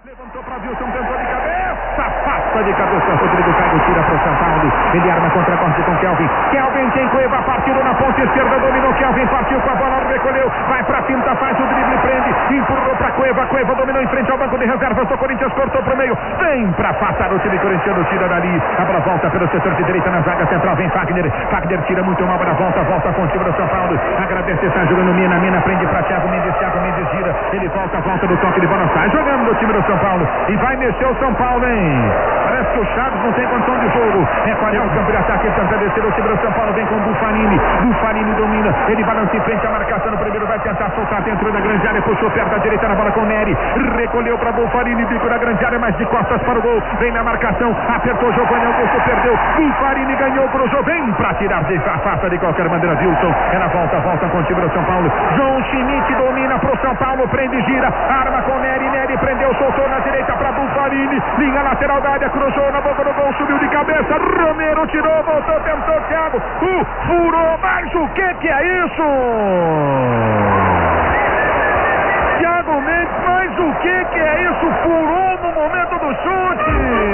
Levantou para Wilson, tentou de cabeça, afasta de cabeça, Rodrigo Caio tira para o São Paulo, ele arma contra-corte com Kelvin, Kelvin tem Cueva, partiu na ponta esquerda, dominou Kelvin, partiu com a bola, recolheu, vai para a finta, faz o drible, prende, empurrou para Cueva, Cueva dominou em frente ao banco de reservas do Corinthians, cortou para o meio, vem para afastar o time corintiano, tira dali, a bola volta pelo setor de direita na zaga central, vem Fagner, Fagner tira muito mal para volta com o time do São Paulo, agradece, está jogando Mina prende para Thiago Mendes gira, ele volta do toque de bola, sai jogando do time do São Paulo, e vai mexer o São Paulo, hein? Parece que o Chaves não tem condição de jogo, é falhar o campo de ataque, tenta descer o time do São Paulo, vem com o Bufarini domina, ele balança em frente à marcação no primeiro, vai tentar soltar dentro da grande área, puxou perto da direita na bola com o Nery, recolheu para Bufarini, bico da grande área, mas de costas para o gol, vem na marcação, apertou Giovanni Augusto, perdeu, Bufarini ganhou pro Jô, vem pra tirar de afasta de qualquer maneira, Wilson, ela volta com o time do São Paulo, João Schmidt domina pro São Paulo, prende, gira, arma com Nery prendeu, soltou na direita para Bufarini, linha lateral da área, cruzou na boca do gol, subiu de cabeça, Romero tirou, voltou, tentou, Thiago, furou, mas o que é isso? Thiago Mendes, mas o que é isso? Furou no momento do chute.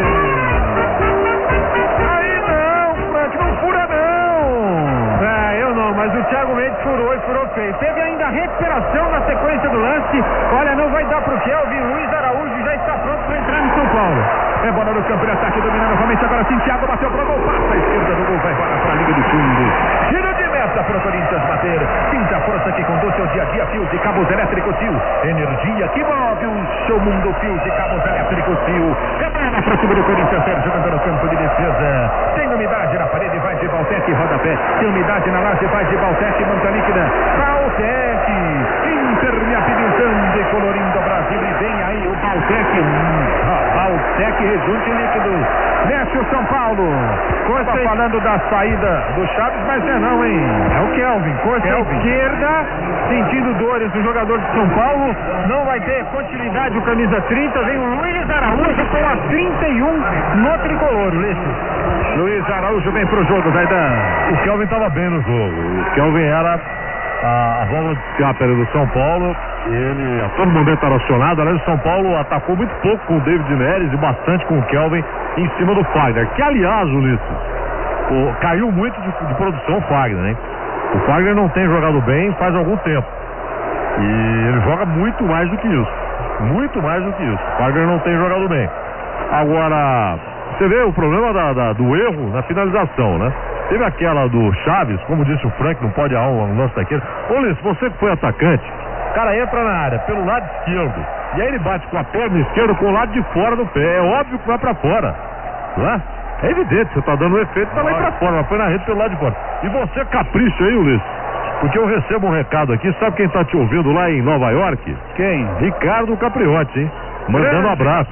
Aí não, Frank, não fura não. Eu não, mas o Thiago Mendes furou e furou feio. Teve ainda a recuperação na sequência do lance. Olha, não vai dar pro Kelvin, Luiz Araújo já está pronto para entrar no São Paulo. É bola no campo de ataque, domina novamente, agora sim, Thiago bateu pro gol, passa a esquerda do gol, vai embora para a linha do fundo. Giro de meta para o Corinthians bater. Sinta a força que conduz seu dia a dia, fios e cabos elétricos Fio. Energia que move o seu mundo, fios e cabos elétricos Fio. É bola para o time do Corinthians, jogando no campo de defesa. Tem umidade na parede, vai de Baltec, rodapé. Tem umidade na laje, vai de Baltec, manta líquida. Baltec, impermeabilizando e colorindo o Brasil. E vem aí o Baltec. Baltec rejunte líquido. Mexe o São Paulo. Costa falando da saída do Chaves, mas não, hein? É o Kelvin. Costa esquerda, sentindo dores do jogador de São Paulo. Não vai ter continuidade o camisa 30. Vem o Luiz Araújo com a 31 no tricolor, Ulisses. Luiz Araújo vem pro jogo, Zaidan. O Kelvin estava bem no jogo. O Kelvin era a válvula de escape do São Paulo. Ele a todo momento era acionado. Aliás, o São Paulo atacou muito pouco com o David Neres e bastante com o Kelvin em cima do Fagner. Que, aliás, Ulisses, caiu muito de produção o Fagner, né? O Fagner não tem jogado bem faz algum tempo. E ele joga muito mais do que isso. Muito mais do que isso. O Fagner não tem jogado bem. Agora, você vê o problema do erro na finalização, né? Teve aquela do Chaves, como disse o Frank, não pode errar um lance daquele. Ô, Ulisses, você que foi atacante, o cara entra na área pelo lado esquerdo, e aí ele bate com a perna esquerda com o lado de fora do pé. É óbvio que vai pra fora, não é? É evidente, você tá dando um efeito, tá lá pra fora, mas foi na rede pelo lado de fora. E você capricha aí, Ulisses, porque eu recebo um recado aqui, sabe quem tá te ouvindo lá em Nova York? Quem? Ricardo Capriotti, hein? Mandando abraço.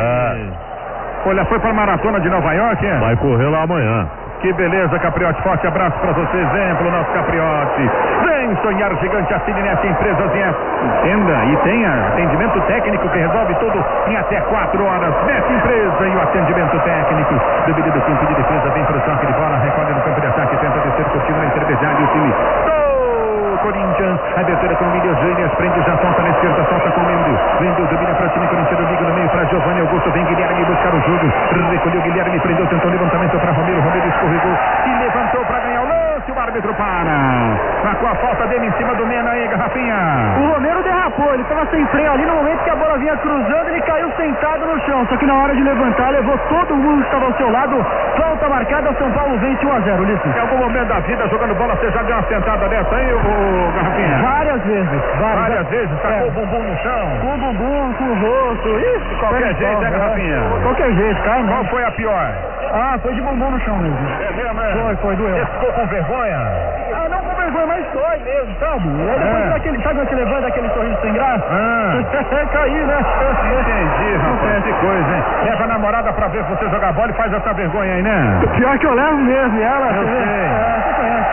Olha, foi pra maratona de Nova York, hein? Vai correr lá amanhã. Que beleza, Capriotti, forte abraço pra você, exemplo, nosso Capriotti. Vem sonhar gigante, assine nessa empresa, entenda e tenha atendimento técnico que resolve tudo em até 4 horas. Nessa empresa e o atendimento técnico do pedido do campo de defesa, vem pro toque de bola, recolhe no campo de ataque, tenta descer com o time na intermediária, o time do Corinthians, abertura com o William Júnior, prende, já solta na esquerda, solta com o Mendes, domina para o time corintiano, liga no meio para Giovanni Augusto, vem Guilherme buscar o jogo, recolheu Guilherme, prendeu, tentou levantamento para Romero escorregou e levantou para ganhar o lance, o árbitro para com a falta dele em cima do Mena aí, Garrafinha. O Romero derrapou, ele estava sem freio ali, no momento que a bola vinha cruzando, ele caiu sentado no chão, só que na hora de levantar, levou todo mundo que estava ao seu lado, falta marcada, São Paulo vence 1-0, Ulisses. Em algum momento da vida, jogando bola, você já deu uma sentada dessa aí, o Garrafinha? Várias vezes. Várias vezes, tacou o bumbum no chão? Com o bumbum, com o rosto, isso. Qualquer jeito, né, Garrafinha? Qualquer jeito, cara. Qual foi a pior? Foi de bumbum no chão mesmo. É mesmo, né? Foi, doeu. Você ficou com vergonha? Não com vergonha, mas dói mesmo, sabe? Depois sabe quando você levanta aquele sorriso sem graça? Cair, né? Entendi, rapaz, que coisa, hein? Leva a namorada pra ver você jogar bola e faz essa vergonha aí, né? Pior que eu levo mesmo, e ela... Eu sei. Você conhece, né?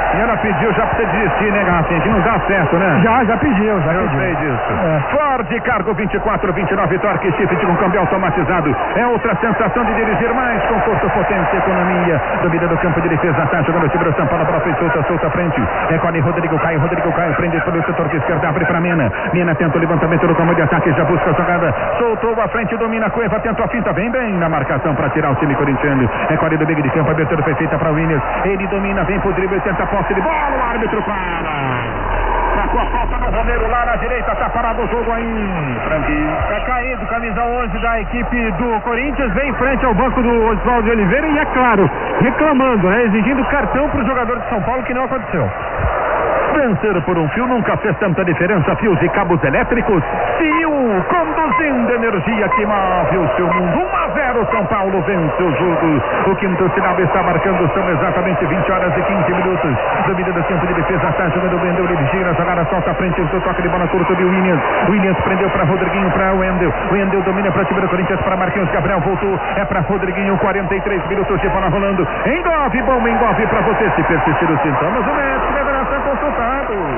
E ela pediu já pra você desistir, né, Garrafinha? Que não dá certo, né? Já pediu. Eu sei disso. Ford Cargo 2429 Torque Shift com câmbio automatizado. É outra sensação de dirigir mais conforto, potência, economia. Domina do campo de defesa, tá jogando o time do São Paulo, bola foi solta à frente. Recolhe Rodrigo Caio, prende pelo setor de esquerda, abre pra Mena. Mena tenta o levantamento do comando de ataque, já busca a jogada. Soltou a frente, domina Cueva, tentou a finta, bem na marcação pra tirar o time corintiano. Recolhe do meio de campo, abertura perfeita pra Williams. Ele domina, vem pro drible, tenta a posse de bola, o árbitro para. Sacou a falta no Romero lá na direita, tá parado o jogo aí. Franquinho. Tá caído, camisa 11 da equipe do Corinthians, vem em frente ao banco do Oswaldo de Oliveira e, é claro, reclamando, né, exigindo cartão pro jogador de São Paulo, que não aconteceu. Vencer por um fio nunca fez tanta diferença. Fios e cabos elétricos. Fio, conduzindo energia que move o seu mundo. 1-0, São Paulo vence o jogo. O quinto sinal está marcando, são exatamente 20 horas e 15 minutos. Domínio do campo de defesa, está jogando o Wendel, ele gira, a jogada solta à frente, o seu toque de bola curto de Williams. Williams prendeu para Rodriguinho, para Wendel. Wendel domina para o time do Corinthians, para Marquinhos Gabriel, voltou, é para Rodriguinho, 43 minutos de bola rolando. Engove, bom engove para você. Se persistir os sintomas, o médico deverá ser consultado.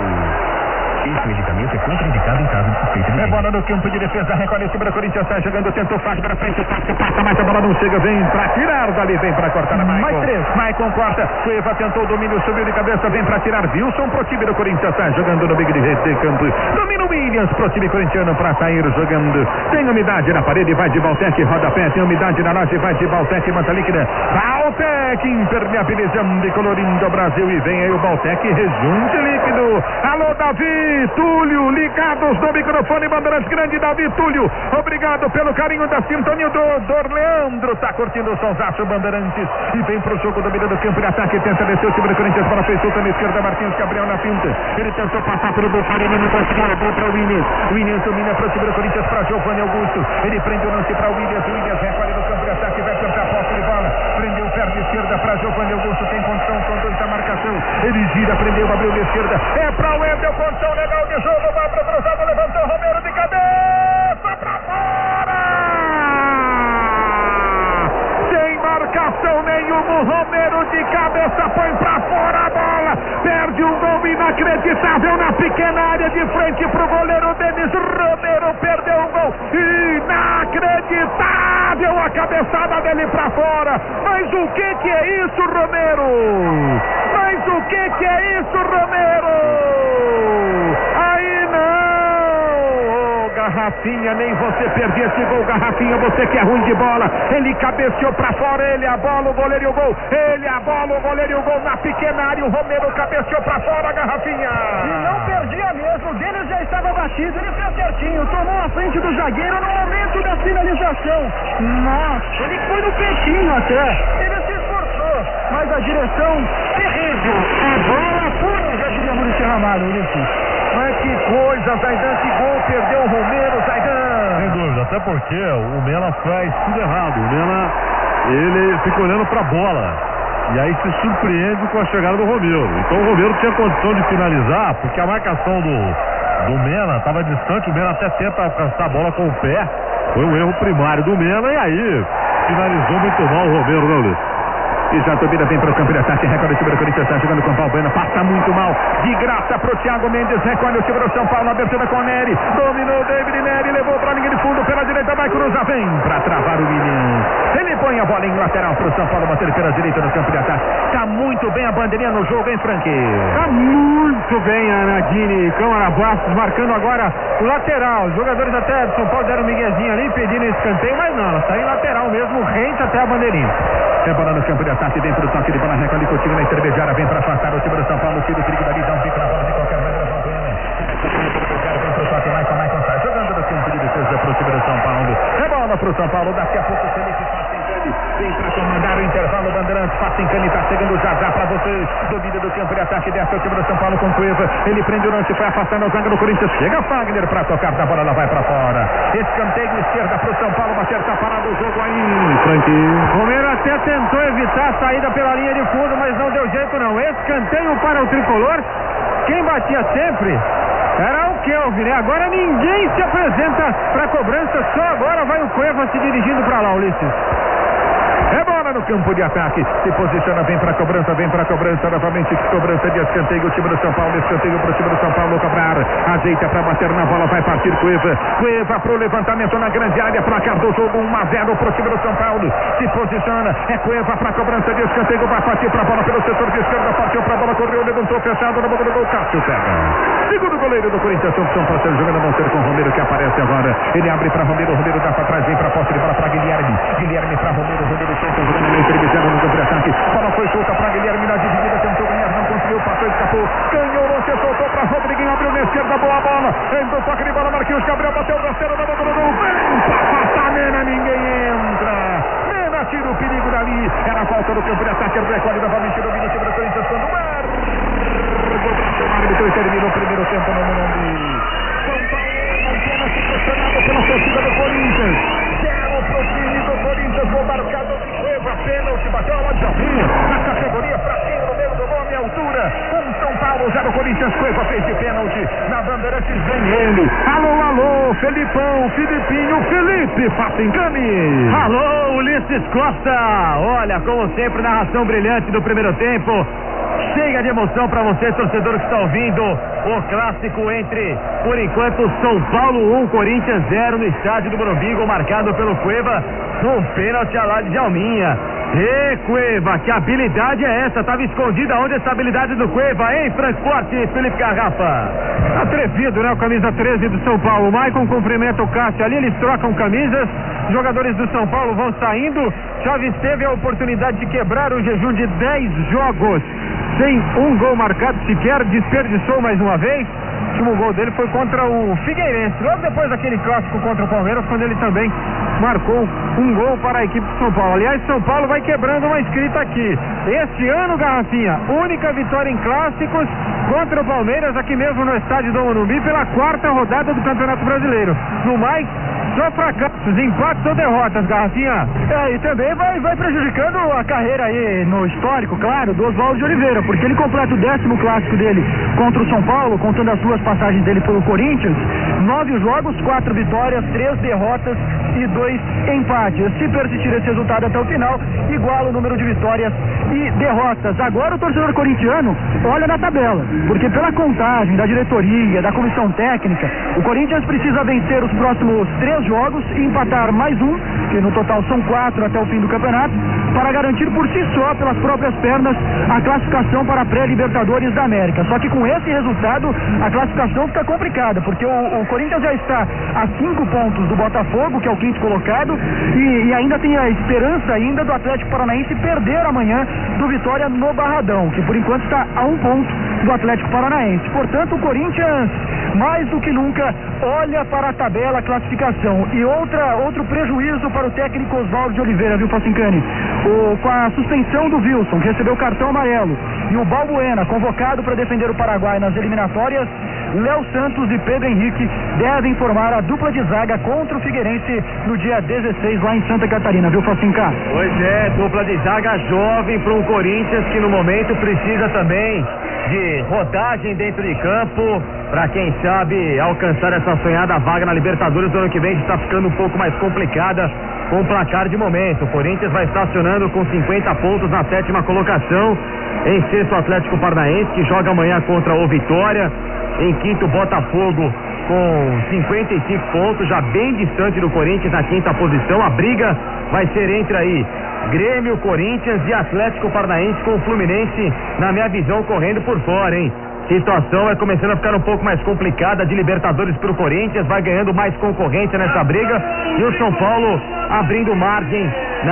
Esse medicamento é contraindicado em caso de suspeita de dengue. É bola no campo de defesa, recolhe sobre o Corinthians, está jogando, tentou fácil para frente, passa, mas a bola não chega, vem para tirar dali, vem para cortar a Maicon. Mais 3. Maicon corta, Cueva tentou o domínio, subiu de cabeça, vem para tirar, Wilson pro time do Corinthians, está jogando no meio de campo. Domina o Williams pro time corintiano para sair jogando. Tem umidade na parede, vai de Baltec, rodapé, tem umidade na laje, vai de Baltec, manta líquida. Baltec impermeabilizando e colorindo o Brasil, e vem aí o Baltec, rejunte líquido. Alô, Davi Túlio, ligados no microfone, Bandeirantes Grande, Davi Túlio, obrigado pelo carinho da sintonia do Leandro, tá curtindo o sonsaço, Bandeirantes, e vem pro jogo do meio do campo de ataque, tenta descer o time do Corinthians, bola fez solta na esquerda, Marquinhos Gabriel na finta, ele tentou passar pelo Bufarino, não conseguiu, bom pra Williams domina pro time do Corinthians, pra Giovanni Augusto, ele prende o lance pra Williams recolhe no campo de ataque, vai tentar a posse de bola, prendeu o perna esquerda pra Giovanni Augusto, tem condição, são dois da marcação, ele gira, prendeu, abriu de esquerda, é pra Wendel, condição legal de jogo, vai pro cruzado, levantou Romero de cabeça pra fora! Sem marcação nenhuma, o Romero de cabeça põe pra fora a bola, perde um gol inacreditável na pequena área de frente pro goleiro Denis. Romero perdeu um gol inacreditável, a cabeçada dele pra fora, mas o que é isso, Romero? Mas o que é isso, Romero? Aí não, Garrafinha, nem você perdia esse gol, Garrafinha, você que é ruim de bola, ele cabeceou pra fora, ele a bola, o goleiro e o gol, ele a bola, o goleiro e o gol na pequena área, o Romero cabeceou pra fora, Garrafinha. E não perdia mesmo, o Denis já estava batido, ele fez certinho, tomou a frente do zagueiro no momento da finalização. Nossa, ele foi no peitinho até, ele se esforçou, mas a direção terrível, a bola pura, já diria Maurício Ramalho, Ulisses. Mas que coisa, Zaidan, que gol perdeu o Romero, Zaidan. Sem dúvida, até porque o Mena faz tudo errado. O Mena, ele fica olhando pra bola e aí se surpreende com a chegada do Romero. Então o Romero tinha condição de finalizar, porque a marcação do Mena estava distante, o Mena até tenta alcançar a bola com o pé. Foi um erro primário do Mena e aí finalizou muito mal o Romero, né, Ulisses? E já domina, vem para o campo de ataque, recolhe o time do Corinthians, está jogando com o Balbuena, passa muito mal, de graça para o Thiago Mendes, recolhe o time do São Paulo, abertura com o Nery, dominou o David Nery, levou para a linha de fundo, pela direita vai cruzar, vem para travar o Williams, ele põe a bola em lateral para o São Paulo, bater pela direita no campo de ataque, está muito bem a bandeirinha no jogo, hein, Frank? Está muito bem a Nadine Câmara Bastos, marcando agora o lateral, os jogadores até do São Paulo deram um miguezinho ali, pedindo escanteio, mas não, ela está em lateral mesmo, rente até a bandeirinha. É bola no campo de ataque, dentro do toque de bola, recolhe Coutinho na intermediária, vem para afastar o time do São Paulo, tira o perigo dali, dá um pico na bola de qualquer maneira, vem pro toque, Maicon sai, jogando no campo de defesa pro time do São Paulo, é bola pro São Paulo, daqui a pouco o Felipe passa em Cani, vem para comandar o intervalo, Bandeirantes, passa em Cani, tá chegando já pra você, domínio do campo de ataque, desce o time do São Paulo com Cueva, ele prende o lance, foi afastando a zaga do Corinthians, chega Fagner pra tocar da bola, ela vai pra fora, escanteio esquerda pro São Paulo, bater, tá parado o jogo aí, Frank. Romero até tentou evitar a saída pela linha de fundo, mas não deu jeito não. Escanteio para o tricolor. Quem batia sempre era o Kelvin, né? Agora ninguém se apresenta para cobrança, só agora vai o Cueva se dirigindo para lá, Ulisses. É bola bola no campo de ataque, se posiciona, vem pra cobrança, novamente cobrança de escanteio, o time do São Paulo, escanteio pro time do São Paulo cobrar, ajeita pra bater na bola, vai partir Cueva pro levantamento na grande área, placar do jogo 1-0 pro time do São Paulo, se posiciona, é Cueva pra cobrança de escanteio, vai partir pra bola pelo setor de esquerda, partiu pra bola, correu, levantou, fechado, na boca do gol, Cássio pega. Segundo goleiro do Corinthians, São Paulo, jogando a mão com o Romero, que aparece agora, ele abre pra Romero dá pra trás, vem pra posse de bola pra Guilherme pra Romero solta, jogando no intermediário no contra-ataque, bola foi solta pra Guilherme na dividida, tentou ganhar, não conseguiu, passou, escapou, ganhou, você soltou pra Rodriguinho, abriu na esquerda, boa bola, entrou toque de bola, Marquinhos Gabriel bateu o rasteiro na boca do gol, vem pra passar, Mena, ninguém entra, Mena tira o perigo dali, era a falta do campo de ataque, o recorde novamente do time do Corinthians, quando o árbitro e termina o primeiro tempo no Morumbi. São Paulo apenas pressionado pela torcida do Corinthians, 0 pro time do Corinthians, gol marcado de Cueva, pênalti, bateu a Ladjavinha, na categoria pra cima, no meio do gol, a minha altura, São Paulo, 0 Corinthians, Cueva fez de pênalti, na Bandeirantes vem ele, alô, Felipão, Filipinho, Felipe Facincani. Alô, Ulisses Costa, olha, como sempre, narração brilhante do primeiro tempo, cheia de emoção para você, torcedor que está ouvindo o clássico entre, por enquanto, São Paulo 1, Corinthians 0 no estádio do Morumbi, gol marcado pelo Cueva, um pênalti a lá de Djalminha. E Cueva, que habilidade é essa? Estava escondida onde essa habilidade do Cueva, hein, Francoforte, Felipe Garrafa? Atrevido, né, o camisa 13 do São Paulo, o Maicon cumprimenta o Cássio ali, eles trocam camisas, os jogadores do São Paulo vão saindo, Chaves teve a oportunidade de quebrar o jejum de 10 jogos, sem um gol marcado sequer, desperdiçou mais uma vez. O último gol dele foi contra o Figueirense, logo depois daquele clássico contra o Palmeiras, quando ele também marcou um gol para a equipe de São Paulo. Aliás, São Paulo vai quebrando uma escrita aqui. Este ano, Garrafinha, única vitória em clássicos contra o Palmeiras, aqui mesmo no estádio do Morumbi, pela 4ª rodada do Campeonato Brasileiro. No mais, só fracassos, empates ou derrotas, Garrafinha. E também vai prejudicando a carreira aí no histórico, claro, do Oswaldo de Oliveira, porque ele completa o 10º clássico dele contra o São Paulo, contando as 2 passagens dele pelo Corinthians, 9 jogos, 4 vitórias, 3 derrotas e 2 empates. Se persistir esse resultado até o final, iguala o número de vitórias e derrotas. Agora o torcedor corintiano olha na tabela, porque pela contagem da diretoria, da comissão técnica, o Corinthians precisa vencer os próximos 3 jogos e empatar mais um, que no total são 4 até o fim do campeonato, para garantir por si só, pelas próprias pernas, a classificação para a pré-Libertadores da América. Só que com esse resultado, a classificação fica complicada, porque o Corinthians já está a 5 pontos do Botafogo, que é o 5º colocado, e ainda tem a esperança ainda do Atlético Paranaense perder amanhã do Vitória no Barradão, que por enquanto está a 1 ponto do Atlético Paranaense. Portanto, o Corinthians, mais do que nunca, olha para a tabela, a classificação. E outro prejuízo para o técnico Oswaldo de Oliveira, viu, Facincani? Com a suspensão do Wilson, que recebeu cartão amarelo, e o Balbuena, convocado para defender o Paraguai nas eliminatórias, Léo Santos e Pedro Henrique devem formar a dupla de zaga contra o Figueirense no dia 16 lá em Santa Catarina, viu, Facinca? Pois é, dupla de zaga jovem para um Corinthians que no momento precisa também de rodagem dentro de campo, para quem sabe alcançar essa sonhada vaga na Libertadores do ano que vem, que está ficando um pouco mais complicada com o placar de momento. O Corinthians vai estacionando com 50 pontos na 7ª colocação, em 6º Atlético Paranaense, que joga amanhã contra o Vitória, em 5º Botafogo com 55 pontos, já bem distante do Corinthians na 5ª posição. A briga vai ser entre aí Grêmio, Corinthians e Atlético Paranaense, com o Fluminense, na minha visão, correndo por fora, hein? Situação é começando a ficar um pouco mais complicada de Libertadores para o Corinthians, vai ganhando mais concorrência nessa briga, e o São Paulo abrindo margem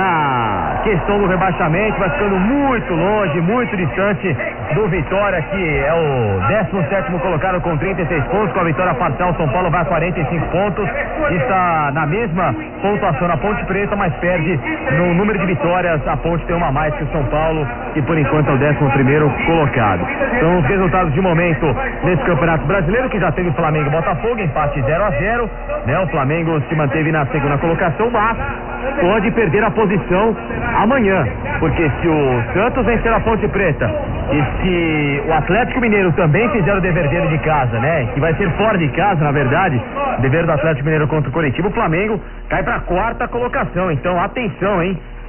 na questão do rebaixamento, vai ficando muito longe, muito distante do Vitória, que é o 17º colocado com 36 pontos, com a vitória parcial. São Paulo vai a 45 pontos, está na mesma pontuação na Ponte Preta, mas perde no número de vitórias. A Ponte tem uma a mais que o São Paulo, que por enquanto é o 11º colocado. Então os resultados de momento nesse Campeonato Brasileiro, que já teve Flamengo e Botafogo, empate 0-0, né? O Flamengo se manteve na 2ª colocação, mas pode perder a posição amanhã, porque se o Santos vencer a Ponte Preta e se o Atlético Mineiro também fizer o dever dele de casa, né, que vai ser fora de casa, na verdade, dever do Atlético Mineiro contra o Coritiba, o Flamengo cai para a 4ª colocação. Então atenção, hein,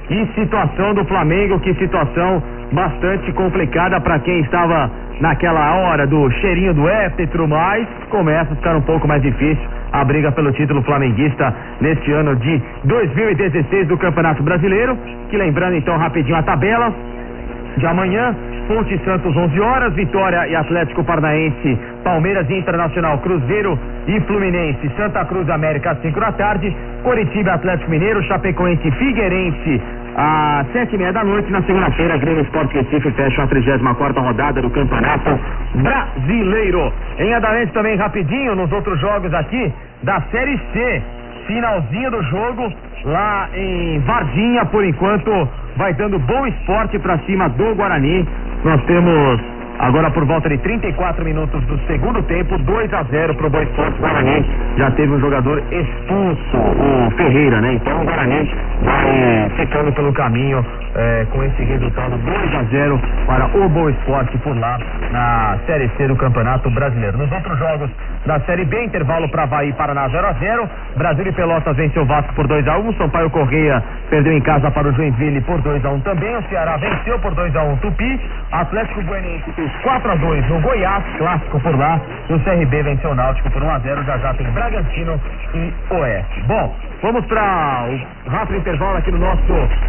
Que situação do Flamengo, que situação bastante complicada para quem estava naquela hora do cheirinho do heptatro, mas começa a ficar um pouco mais difícil a briga pelo título flamenguista neste ano de 2016 do Campeonato Brasileiro, que lembrando então rapidinho a tabela de amanhã: Ponte Santos 11 horas, Vitória e Atlético Paranaense, Palmeiras e Internacional, Cruzeiro e Fluminense, Santa Cruz e América às 5 da tarde, Coritiba e Atlético Mineiro, Chapecoense e Figueirense às 7:30 da noite. Na segunda-feira, Grêmio Sport Recife fecha a 34ª rodada do Campeonato Brasileiro. Em Adalense também rapidinho, nos outros jogos aqui da Série C, finalzinho do jogo lá em Varginha, por enquanto vai dando Boa Esporte pra cima do Guarani. Nós temos agora por volta de 34 minutos do segundo tempo, 2-0 pro Boa Esporte. Guarani já teve um jogador expulso, o Ferreira, né? Então o Guarani vai ficando pelo caminho com esse resultado 2-0 para o Boa Esporte por lá na Série C do Campeonato Brasileiro. Nos outros jogos da Série B, intervalo para Avaí e Paraná 0-0, Brasil e Pelotas venceu o Vasco por 2-1, Sampaio Correia perdeu em casa para o Joinville por 2-1 também, o Ceará venceu por 2-1 Tupi, Atlético Goianiense fez 4-2 no Goiás, clássico por lá, e o CRB venceu o Náutico por 1-0, já tem Bragantino e Oeste. Bom, vamos para o rápido intervalo aqui no nosso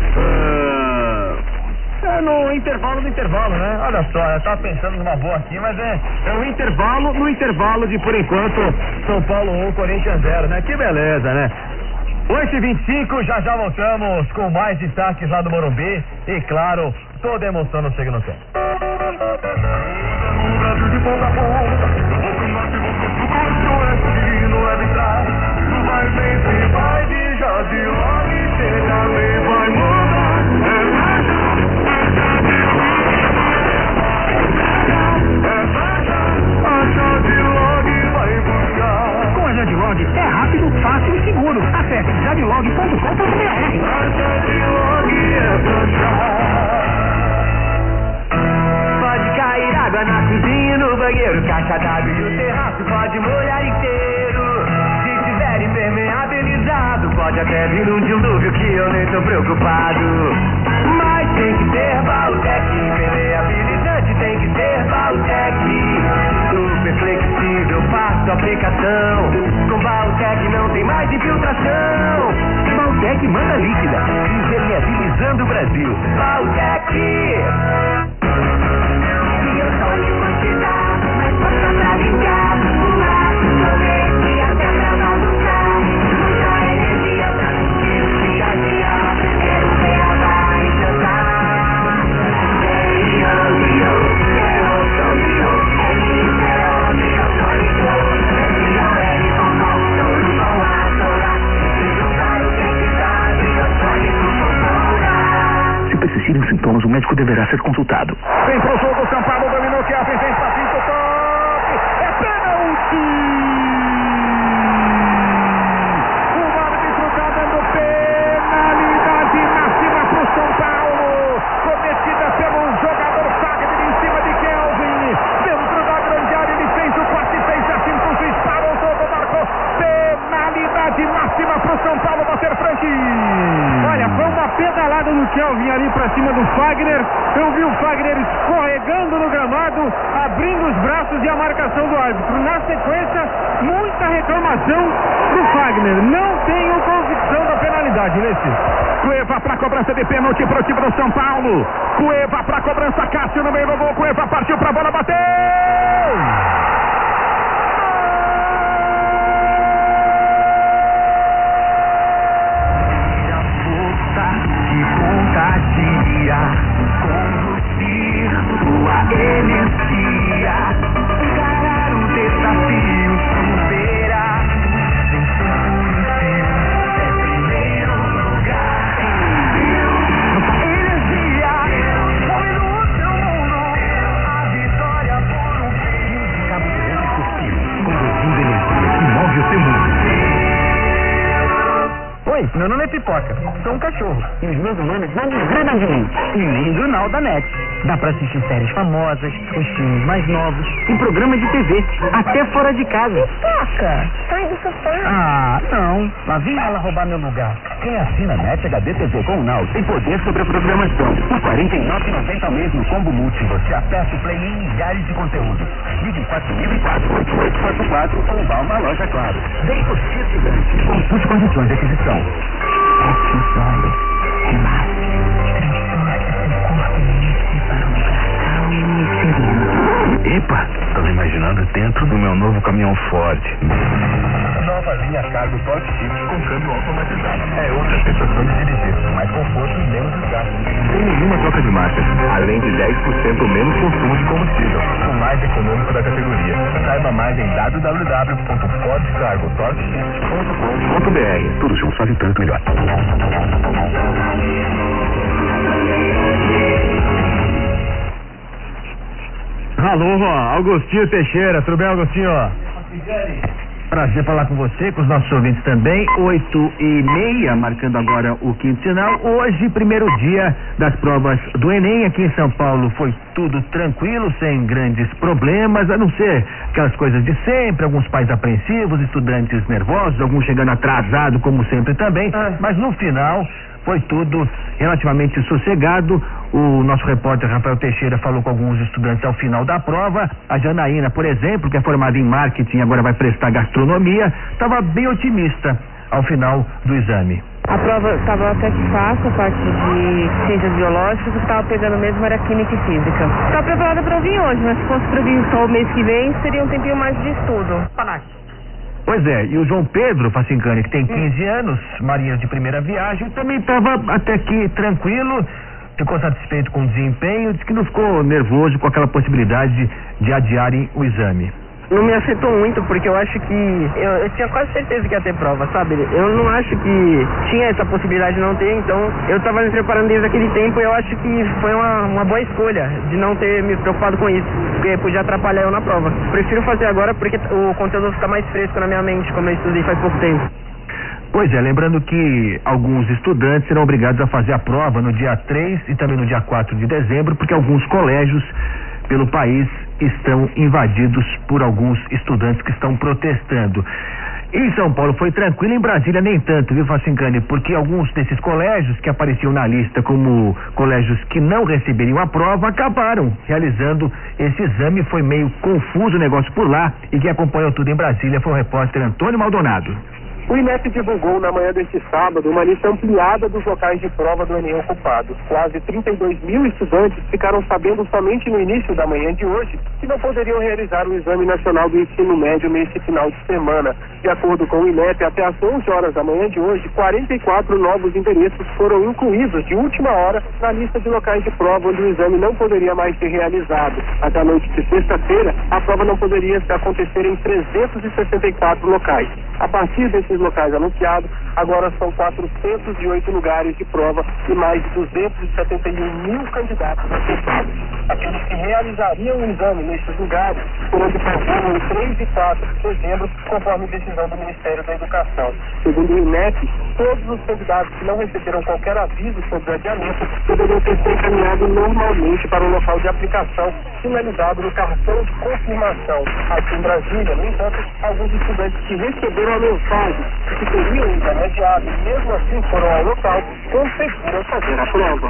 no intervalo do intervalo, né? Olha só, eu tava pensando numa boa aqui, mas é o intervalo no intervalo de, por enquanto, São Paulo 1, Corinthians 0, né? Que beleza, né? 8h25, já voltamos com mais destaques lá do Morumbi e, claro, toda a emoção no segundo tempo. O Brasil de ponta a ponta, no arbitrar, tu vai vencer, vai de Jardim, logo chega, vai mudar, Com a Jadlog é rápido, fácil e seguro. Acesse jadlog.com.br. Pode cair água na cozinha, no banheiro, caixa d'água e o terraço pode molhar inteiro. Se tiver impermeabilizado, pode até vir um dilúvio que eu nem tô preocupado. Mas tem que ter Valtec, impermeabilizante tem que ter Valtec. Super flexível, fácil aplicação. Com Valtec não tem mais infiltração. Valtec manda líquida, impermeabilizando o Brasil. Valtec. E eu sou de quantidade, mas força pra limpar o ar, o sorvete até pra bagunçar. Muita energia pra sentir o que chatear. Quero ver a vai cantar. Se persistirem sintomas, o médico deverá ser consultado. Vem pro jogo, São Paulo dominou, Kelvin, vem pra cinco, top! É pênalti! O árbitro tá dando penalidade máxima pro São Paulo, cometida pelo jogador Fagner em cima de Kelvin, dentro da grande área, ele fez o corte, fez a cintura, disparou o jogo, marcou penalidade máxima pro São Paulo bater frente. Olha, foi uma pedalada do Kelvin ali pra cima do Fagner. Eu vi o Fagner escorregando no gramado, abrindo os braços e a marcação do árbitro. Na sequência, muita reclamação do Fagner. Não tenho convicção da penalidade, Leci. Cueva pra cobrança de pênalti pro time do São Paulo. Cueva pra cobrança, Cássio no meio do gol. Cueva partiu pra bola, bateu! Contagia, conduzir sua energia, encarar o desafio, superar, vencer é primeiro lugar. Energia, foi no seu mundo, a vitória por um fim. Cabo Grande Suspiro, conduzindo energia que move o seu mundo. Oi, meu nome é Pipoca, sou um cachorro. E os meus humanos não desgrudam de mim. E nem do Jornal da NET. Dá pra assistir séries famosas, os filmes mais novos, e programas de TV, até fora de casa. Pipoca, sai do sofá. Ah, não. Lá vem ela roubar meu lugar. Quem assina Net HD TV com o Now tem poder sobre a programação. Por R$ 49,90 ao mês no combo multi, você acessa o play em milhares de conteúdos. Ligue 4004-8844 ou vá a uma loja Claro. Vem curtir gigante. Consulte condições de aquisição. Feche os olhos. Relaxe. Epa, tô imaginando dentro do meu novo caminhão Ford. Nova linha Cargo Torque Shift com câmbio automatizado. É outra sensação de dirigir, mais conforto e menos desgaste. Sem nenhuma troca de marcha, além de 10% menos consumo de combustível. O mais econômico da categoria. Saiba mais em www.fordcargotorqueshift.com.br. Tudo junto faz tanto melhor. Alô, Augustinho Teixeira, tudo bem, Augustinho? Prazer falar com você, com os nossos ouvintes também. 8h30, marcando agora o quinto sinal. Hoje, primeiro dia das provas do Enem aqui em São Paulo. Foi tudo tranquilo, sem grandes problemas, a não ser aquelas coisas de sempre, alguns pais apreensivos, estudantes nervosos, alguns chegando atrasado, como sempre também. Mas no final foi tudo relativamente sossegado. O nosso repórter Rafael Teixeira falou com alguns estudantes ao final da prova. A Janaína, por exemplo, que é formada em marketing e agora vai prestar gastronomia, estava bem otimista ao final do exame. A prova estava até que fácil, a parte de ciências biológicas, o que estava pegando mesmo era química e física. Estava preparada para vir hoje, mas se fosse para vir só o mês que vem, seria um tempinho mais de estudo. Pois é, e o João Pedro Facincani, que tem 15 anos, marinheiro de primeira viagem, também estava até que tranquilo, ficou satisfeito com o desempenho, disse que não ficou nervoso com aquela possibilidade de adiarem o exame. Não me afetou muito, porque eu acho que... Eu tinha quase certeza que ia ter prova, sabe? Eu não acho que tinha essa possibilidade de não ter, então eu estava me preparando desde aquele tempo e eu acho que foi uma boa escolha de não ter me preocupado com isso, porque podia atrapalhar eu na prova. Prefiro fazer agora porque o conteúdo fica mais fresco na minha mente, como eu estudei faz pouco tempo. Pois é, lembrando que alguns estudantes serão obrigados a fazer a prova no dia 3 e também no dia 4 de dezembro, porque alguns colégios pelo país estão invadidos por alguns estudantes que estão protestando. Em São Paulo foi tranquilo, em Brasília nem tanto, viu, Facincani? Porque alguns desses colégios que apareciam na lista como colégios que não receberiam a prova acabaram realizando esse exame. Foi meio confuso o negócio por lá, e quem acompanhou tudo em Brasília foi o repórter Antônio Maldonado. O INEP divulgou na manhã deste sábado uma lista ampliada dos locais de prova do Enem ocupados. Quase 32 mil estudantes ficaram sabendo somente no início da manhã de hoje que não poderiam realizar o Exame Nacional do Ensino Médio neste final de semana. De acordo com o INEP, até às 11 horas da manhã de hoje, 44 novos endereços foram incluídos de última hora na lista de locais de prova onde o exame não poderia mais ser realizado. Até a noite de sexta-feira, a prova não poderia acontecer em 364 locais. A partir desses locais anunciados, agora são 408 lugares de prova e mais de 271 mil candidatos acessados. Aqueles que realizariam o exame nesses lugares serão de em 3 e 4 de dezembro, conforme decisão do Ministério da Educação. Segundo o INEP, todos os candidatos que não receberam qualquer aviso sobre o adiamento poderiam ter sido encaminhados normalmente para o local de aplicação, finalizado no cartão de confirmação. Aqui em Brasília, no entanto, alguns estudantes que receberam a mensagem de que teriam o exame adiado e mesmo assim foram ao local, conseguiram fazer a prova.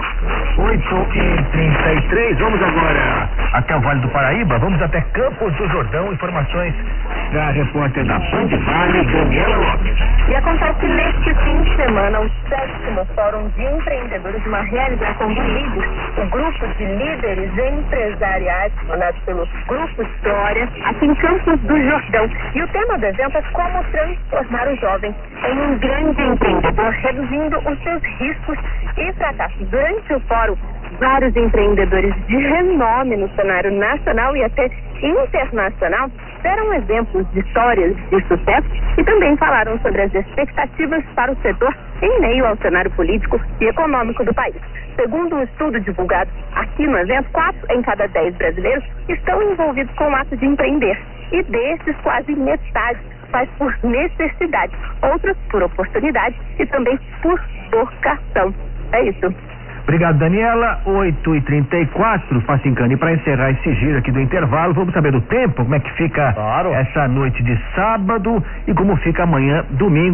8h33, vamos agora até o Vale do Paraíba, vamos até Campos do Jordão, informações da repórter da Band Vale, Daniela Lopes. E acontece neste fim de semana o 7º Fórum de Empreendedores, uma realização do LIDER, o grupo de líderes empresariais, formado pelo Grupo História, aqui em Campos do Jordão. E o tema do evento é como transformar o jovem em um grande empreendedor, reduzindo os seus riscos e fracassos. Durante o fórum, vários empreendedores de renome no cenário nacional e até internacional deram exemplos de histórias de sucesso e também falaram sobre as expectativas para o setor em meio ao cenário político e econômico do país. Segundo um estudo divulgado aqui no evento, 4 em cada 10 brasileiros estão envolvidos com o ato de empreender. E desses, quase metade faz por necessidade, outros por oportunidade e também por vocação. É isso. Obrigado, Daniela. 8h34, Facincani, para encerrar esse giro aqui do intervalo, vamos saber do tempo, como é que fica essa noite de sábado e como fica amanhã, domingo,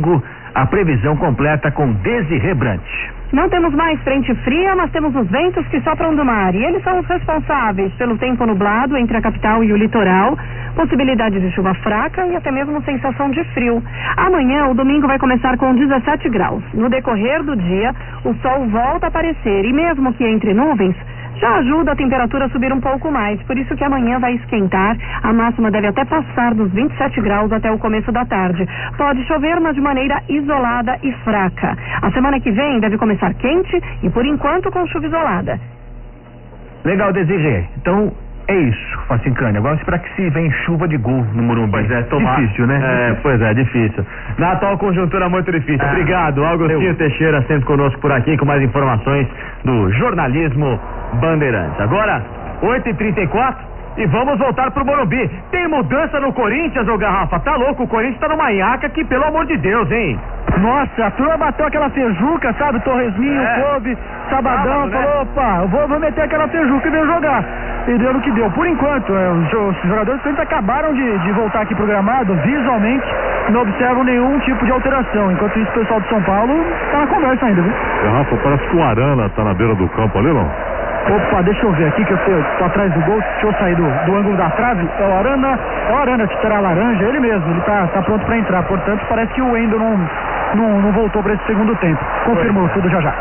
A previsão completa com Desirê Brant. Não temos mais frente fria, mas temos os ventos que sopram do mar e eles são os responsáveis pelo tempo nublado entre a capital e o litoral, possibilidade de chuva fraca e até mesmo sensação de frio. Amanhã, o domingo vai começar com 17 graus. No decorrer do dia, o sol volta a aparecer e mesmo que entre nuvens, já ajuda a temperatura a subir um pouco mais, por isso que amanhã vai esquentar, a máxima deve até passar dos 27 graus até o começo da tarde. Pode chover, mas de maneira isolada e fraca. A semana que vem deve começar quente e por enquanto com chuva isolada. Legal, Desirê. Então, é isso, Facincani. Agora esperar que se vem chuva de gol no Morumbi. Pois é, difícil, né? Pois é, difícil. Na atual conjuntura muito difícil. Obrigado, Augustinho Teixeira, sempre conosco por aqui com mais informações do jornalismo Bandeirantes. Agora, 8h34 e vamos voltar pro Morumbi. Tem mudança no Corinthians, ô Garrafa? Tá louco, o Corinthians tá numa nhaca que, pelo amor de Deus, hein? Nossa, a turma bateu aquela feijuca, sabe? Torresminho, couve, sabadão, Sábado, né? falou, opa, eu vou meter aquela feijuca e veio jogar. E deu no que deu. Por enquanto, os jogadores sempre acabaram de voltar aqui pro gramado, visualmente, não observam nenhum tipo de alteração. Enquanto isso, o pessoal de São Paulo tá na conversa ainda, viu? Rafa, parece que o Arana tá na beira do campo ali, não? Opa, deixa eu ver aqui que eu tô atrás do gol, deixa eu sair do ângulo da trave. É o Arana que terá laranja, ele mesmo, ele tá pronto pra entrar. Portanto, parece que o Wendel não voltou pra esse segundo tempo. Confirmou tudo já.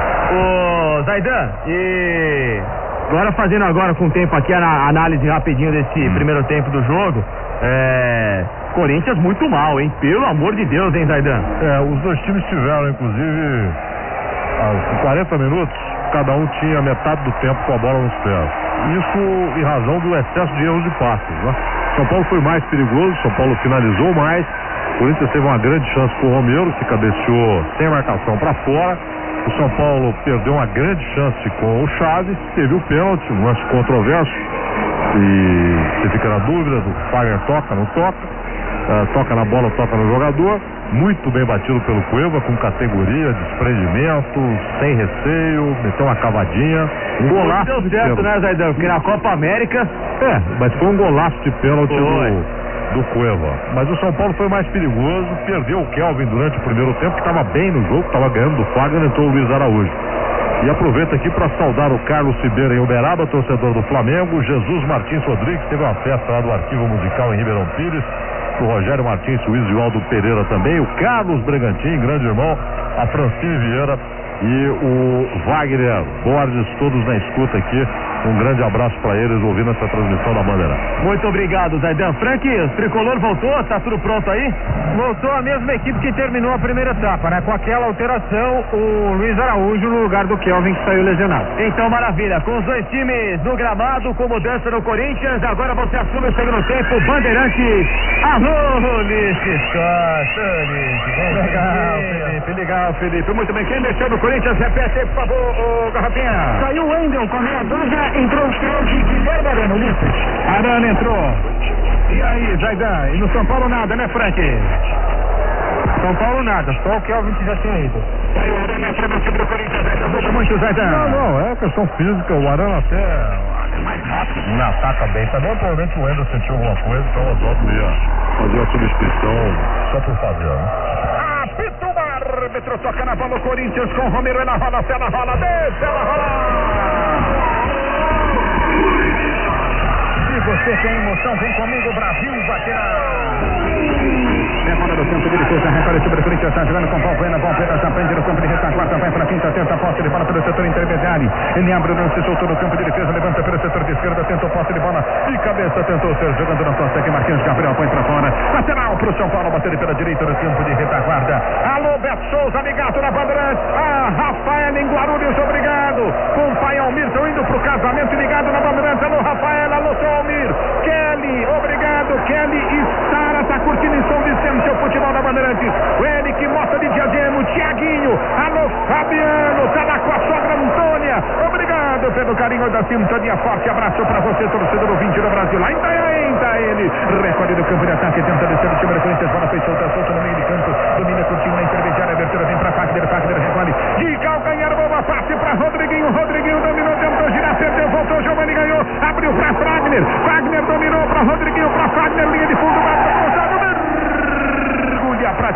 Ô, Zaidan, e agora fazendo agora com o tempo aqui a análise rapidinho desse primeiro tempo do jogo, Corinthians muito mal, hein? Pelo amor de Deus, hein, Zaidan? Os dois times tiveram, inclusive, aos 40 minutos, cada um tinha metade do tempo com a bola nos pés. Isso em razão do excesso de erros de passes, né? São Paulo foi mais perigoso, São Paulo finalizou mais. O Corinthians teve uma grande chance com o Romero, que cabeceou sem marcação para fora. O São Paulo perdeu uma grande chance com o Chaves, teve o pênalti, um lance controverso. E você fica na dúvida, o Fagner toca, não toca. Toca na bola, toca no jogador. Muito bem batido pelo Cueva, com categoria, desprendimento, sem receio, meteu uma cavadinha. Um golaço deu de certo, pênalti. né, Zaidan? Porque na Copa América... Mas foi um golaço de pênalti do Cueva. Mas o São Paulo foi mais perigoso, perdeu o Kelvin durante o primeiro tempo, que estava bem no jogo, estava ganhando do Fagner, entrou o Luiz Araújo. E aproveita aqui para saudar o Carlos Ribeiro em Uberaba, torcedor do Flamengo, Jesus Martins Rodrigues, teve uma festa lá do Arquivo Musical em Ribeirão Pires, o Rogério Martins, o Isualdo Pereira também, o Carlos Bregantin, grande irmão, a Francine Vieira e o Wagner Borges, todos na escuta aqui. Um grande abraço para eles ouvindo essa transmissão da Bandeira. Muito obrigado, Zaidan. Frank, o tricolor voltou? Tá tudo pronto aí? Voltou a mesma equipe que terminou a primeira etapa, né? Com aquela alteração, o Luiz Araújo no lugar do Kelvin, que saiu lesionado. Então, maravilha. Com os dois times no gramado, com mudança no Corinthians, agora você assume o segundo tempo. Bandeirantes. Alô, Ulisses Costa. Legal, Felipe. Muito bem. Quem mexeu no Corinthians, repete aí, por favor, o Garrafinha. Saiu o Wendel com a meia dúzia, entrou o Fred e Guilherme Arana, Ulisses. Arana entrou. E aí, Zaidan? E no São Paulo nada, né, Frank? São Paulo nada, só o Kelvin que já tinha ido. Saiu o Arana, entrou no time do Corinthians, ajuda muito, Zaidan. Não, é questão física, o Arana até mais rápido, não ataca bem também, provavelmente o Wendel sentiu alguma coisa, então o Oswaldo ia fazer a substituição só por fazer, né? Apita o árbitro, toca na bola o Corinthians com o Romero, ela rola, deixa ela rolar. Se você tem emoção, vem comigo, Brasil, é bola do campo de defesa, repara sobre o Corinthians, está jogando com Palpena, está prende no campo de retaguarda, vai para a quinta, tenta a posse de bola pelo setor intermediário, ele abre o lance, soltou no campo de defesa, levanta pelo setor de esquerda, tentou posse de bola, de cabeça, tentou ser jogando, não consegue, Marquinhos Gabriel põe para fora, lateral pro São Paulo, bater pela direita no campo de retaguarda, alô, Beto Souza, ligado na Bandeirantes, Rafael em Guarulhos, obrigado, com o pai Almir, estão indo pro casamento, ligado na Bandeirantes, alô, Rafael, alô, seu Almir, Kelly, obrigado, Kelly e Sara, tá curtindo em São Vicente, seu futebol da Bandeirantes, o Eric Mota de Diademo, Tiaguinho, alô, Fabiano, tá lá com a sogra Antônia, obrigado pelo carinho da sintonia, forte abraço pra você, torcedor ouvinte do Brasil, lá tá ele, recorde do campo de ataque, tenta descer o time do Corinthians, bola fez solta no meio de campo, domina curtinho na intermediária, abertura vem pra Fagner recolhe, de calcanhar, boa passe pra Rodriguinho dominou, tentou girar, perdeu, voltou, Giovanni ganhou, abriu pra Fagner dominou pra Rodriguinho, pra Fagner, linha de fundo, bate cruzado, mergulha pra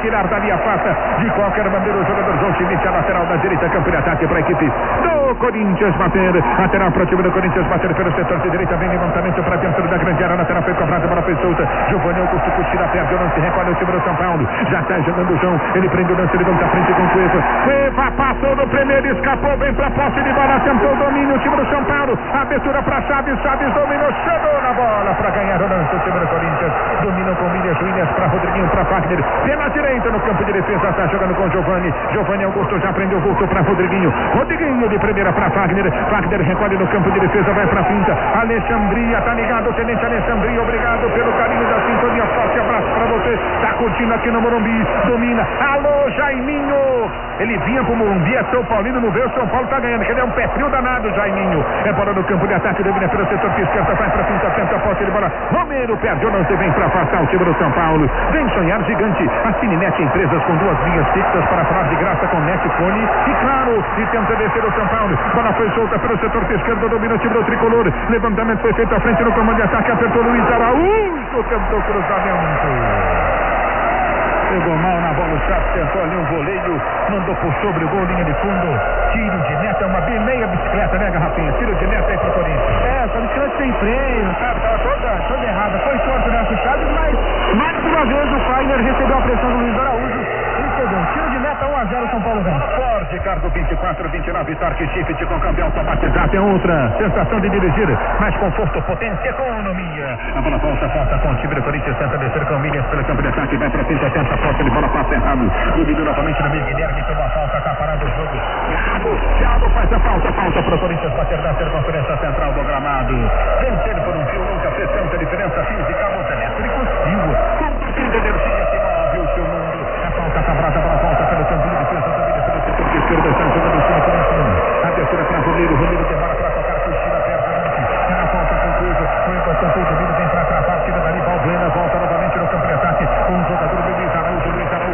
tirar dali, afasta de qualquer maneira o jogador João Schmidt, a lateral da direita, campo de ataque para a equipe do Corinthians bater, lateral para o time do Corinthians bater pelo setor de direita, vem levantamento para dentro da grande área, lateral foi cobrada, bola foi solta, Giovanni Augusto Cuxira perde o lance, recolhe o time do São Paulo, já está jogando o João, ele prende o lance, ele vem pra frente com o Cueva passou no primeiro, escapou, vem pra posse de bola, tentou o domínio, o time do São Paulo, abertura para Chaves dominou, chegou na bola para ganhar o lance, o time do Corinthians, dominou com Williams para Rodriguinho, para Wagner, pela direita no campo de defesa, está jogando com Giovanni Augusto já prendeu, voltou para Rodriguinho de primeira para Wagner recolhe no campo de defesa, vai para a finta, Alexandria, tá ligado, tenente Alexandria, obrigado pelo carinho da sintonia, forte abraço para você, tá curtindo aqui no Morumbi, domina, alô Jaiminho, ele vinha pro Morumbi, é São Paulino, não veio, São Paulo tá ganhando, que ele é um pé frio danado, Jaiminho, é bola no campo de ataque, domina pelo setor esquerda, vai para a finta, tenta a posse de bola, Romero perde o lance, vem para afastar o time do São Paulo, vem sonhar gigante, a Cinenet Empresas com 2 linhas fixas para falar de graça com Netfone e claro, e tenta descer o São Paulo, bola foi solta pelo setor esquerdo, domina o time do tricolor, levantamento foi feito à frente no comando de ataque, apertou Luiz Araújo, tentou cruzamento, pegou mal na bola, o Chaves tentou ali um voleio, mandou por sobre o gol, linha de fundo, tiro de meta, uma meia bicicleta, né, Garrafinha? Tiro de meta aí pro Corinthians. Essa bicicleta sem freio, sabe? Tava toda errada, foi torto nessa Chaves, mas mais uma vez o Fagner recebeu a pressão do Luiz Araújo e pegou um tiro de meta, 1-0 São Paulo vem. Ford, Cargo 2429, Torque Shift com câmbio automatizado, é outra sensação de dirigir, mais conforto, potência, economia. A bola volta com o time do Corinthians, tenta descer com Williams pelo campo de ataque, vai pra frente, tenta a posse de bola, passa errado, dividiu novamente no meio, Guilherme tomou a falta, tá parado o jogo, Thiago faz a falta pro Corinthians bater na circunferência central do gramado, vencer por um fio, nunca fez tanta diferença física, a elétrico, com energia que move o seu mundo, a falta cabrada, a bola volta pelo campo de defesa, domina pelo setor de esquerda, está jogando o time corintiano, a terceira para Romero demora para tocar, Cuxira perde o lance, a falta com o Cueva, foi encostando o domínio, vem para atrapar, tira dali, Balbuena, volta novamente no campo de ataque, com o jogador do Luiz Araújo,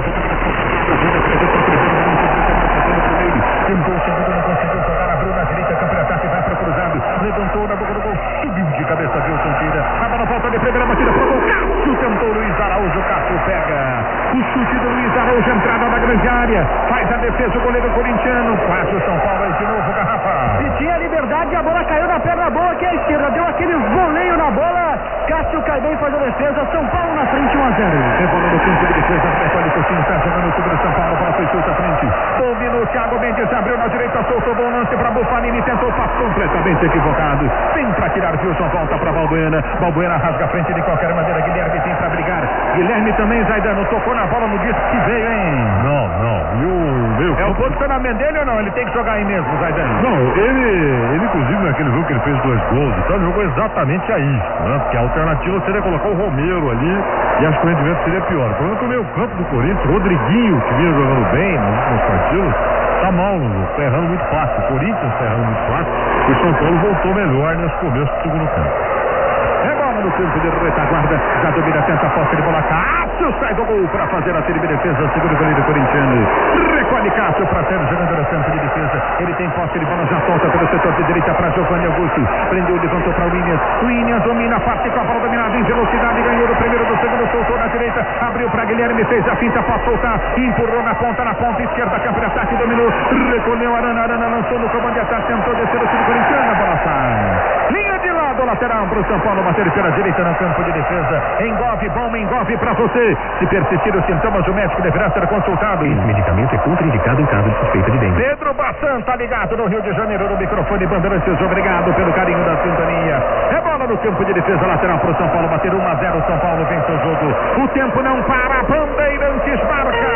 tentou o segundo, não conseguiu jogar, abriu na direita, campo de ataque, vai para o cruzado, levantou na boca do gol, subiu de cabeça, viu Tira, a bola volta de primeira batida pro gol, Cássio tentou Luiz Araújo, Cássio pega, o chute do Luiz Araújo, entrada na grande área, faz a defesa o goleiro corintiano, quase o São Paulo aí de novo, Garrafa. E tinha liberdade, a bola caiu na perna boa aqui à esquerda, deu aquele voleio na bola, Cássio cai bem, faz a defesa, São Paulo na frente, 1-0. É bola no campo de defesa, recolhe Coutinho, está jogando o time do São Paulo, bola foi solta à frente, dominou, Thiago Mendes abriu na direita, soltou, bom lance para Bufanini, tentou, passo completamente equivocado, vem para tirar, Wilson, volta para Balbuena rasga a frente de qualquer maneira, Guilherme tem para brigar, Guilherme também, Zaidano, tocou na bola no disco que veio, hein? Não, e o meu... É o posicionamento dele ou não? Ele tem que jogar aí mesmo, Zaidano? Não, ele inclusive naquele jogo que ele fez 2 gols e tal, jogou exatamente a isso, né? Porque a alternativa seria colocar o Romero ali e acho que o rendimento seria pior. O problema é que o meio campo do Corinthians, Rodriguinho, que vinha jogando bem nos últimos partidos, tá mal no jogo, tá errando muito fácil. O Corinthians tá errando muito fácil e o São Paulo voltou melhor nesse começo do segundo tempo. É bola no campo de retaguarda, já domina, tenta a posse de bola, Cássio sai do gol para fazer a firme defesa, segura o goleiro corintiano, recolhe Cássio para ser jogador a campo de defesa, ele tem posse de bola, já solta pelo setor de direita para Giovanni Augusto, prendeu, levantou para Williams domina, parte com a bola dominada em velocidade, ganhou do primeiro, do segundo, soltou na direita, abriu para Guilherme, fez a finta, pode soltar, empurrou na ponta esquerda, campo de ataque, dominou, recolheu Arana lançou no comando de ataque, tentou descer o time corintiano, a bola sai, linha de lado, lateral para o São Paulo, bater pela direita no campo de defesa, engove para você, se persistir os sintomas, o médico deverá ser consultado. Esse medicamento é contraindicado em caso de suspeita de dengue. Pedro Bassan tá ligado no Rio de Janeiro, no microfone Bandeirantes, obrigado pelo carinho da sintonia. É bola no campo de defesa, lateral para o São Paulo, bater 1-0, São Paulo vence o jogo, o tempo não para, Bandeirantes marca.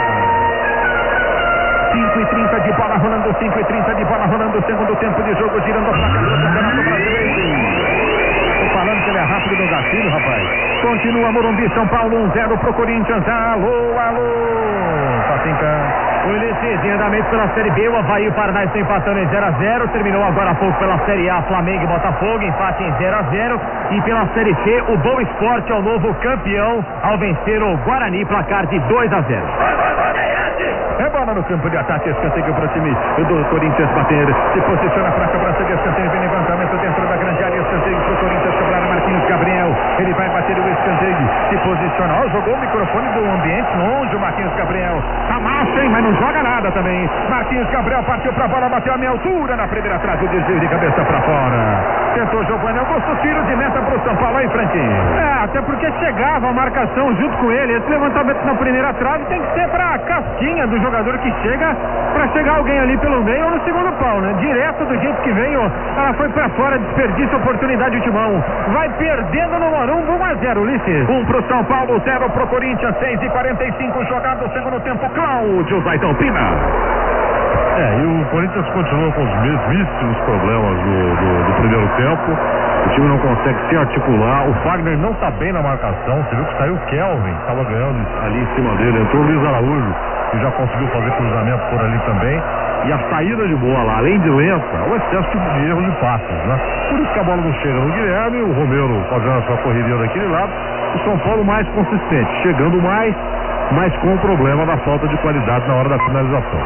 5:30 de bola rolando, 5:30 de bola rolando, segundo tempo de jogo, girando a placa do Campeonato Brasileiro. Tô falando que ele é rápido no gatilho, rapaz. Continua Morumbi, São Paulo 1-0 pro Corinthians. Alô, Patinca. O início em andamento pela Série B, o Avaí e o Paraná estão empatando em 0-0, terminou agora há pouco pela Série A, Flamengo e Botafogo, empate em 0-0, e pela Série C, o Boa Esporte é o novo campeão ao vencer o Guarani, placar de 2-0. É bola bola no campo de ataque, escanteio para o time do Corinthians bater, se posiciona para cobrar esse escanteio, vem levantamento dentro da grande área, escanteio para o Corinthians cobrar Marquinhos Gabriel, ele vai bater o escanteio, se posiciona, jogou o microfone do ambiente longe o Marquinhos Gabriel, tá massa, hein, mas não joga nada também. Marquinhos Gabriel partiu pra bola, bateu a minha altura na primeira trave, o desvio de cabeça pra fora. Tentou Giovanni Augusto, tiro de meta pro São Paulo aí, Franquinho. Até porque chegava a marcação junto com ele. Esse levantamento na primeira trave tem que ser pra casquinha do jogador que chega, pra chegar alguém ali pelo meio ou no segundo pau, né? Direto do jeito que veio, ela foi pra fora, desperdiça a oportunidade o Timão. Vai perdendo no Morumbi 1-0, Ulisses. 1 pro São Paulo, 0 pro Corinthians, 6:45 jogado, segundo tempo, Cláudio Zaitão Pina. E o Corinthians continua com os mesmíssimos problemas do primeiro tempo. O time não consegue se articular. O Fagner não está bem na marcação. Você viu que saiu o Kelvin, estava ganhando ali em cima dele. Entrou o Luiz Araújo, que já conseguiu fazer cruzamento por ali também. E a saída de bola, além de lenta, é o excesso de erro de passes, né? Por isso que a bola não chega no Guilherme, o Romero fazendo a sua correria daquele lado. O São Paulo mais consistente, chegando mais, mas com o problema da falta de qualidade na hora da finalização.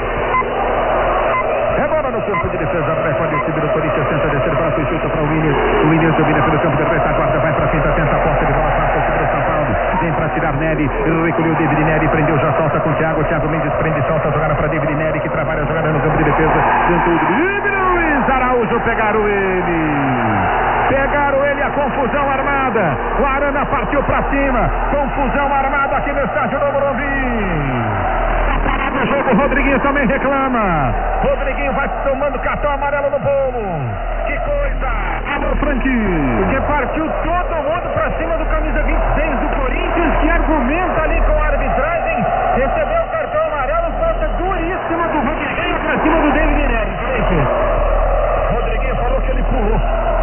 É bola no campo de defesa, pode subir o Corinthians, tenta descer para o chuta para o Williams. O Williams domina pelo campo de retaguarda, vai para a finta, tenta a posse de bola, passa sobre o São Paulo. Vem para tirar Nery, recolheu o David Nery, prendeu, já solta com o Thiago. Thiago Mendes prende, solta a jogada para David Nery, que trabalha a jogada no campo de defesa. Tentou o Luiz Araújo, pegaram ele. Pegaram ele, a confusão armada. O Arana partiu para cima. Confusão armada aqui no estádio do Morumbi. O jogo, o Rodriguinho também reclama. Rodriguinho vai tomando cartão amarelo no bolo. Que coisa! Alô, Franquinho. Porque partiu todo mundo pra cima do camisa 26 do Corinthians, que argumenta ali com a arbitragem. Recebeu o cartão amarelo, falta duríssima do Rodriguinho pra cima do David Neres. Rodriguinho falou que ele pulou.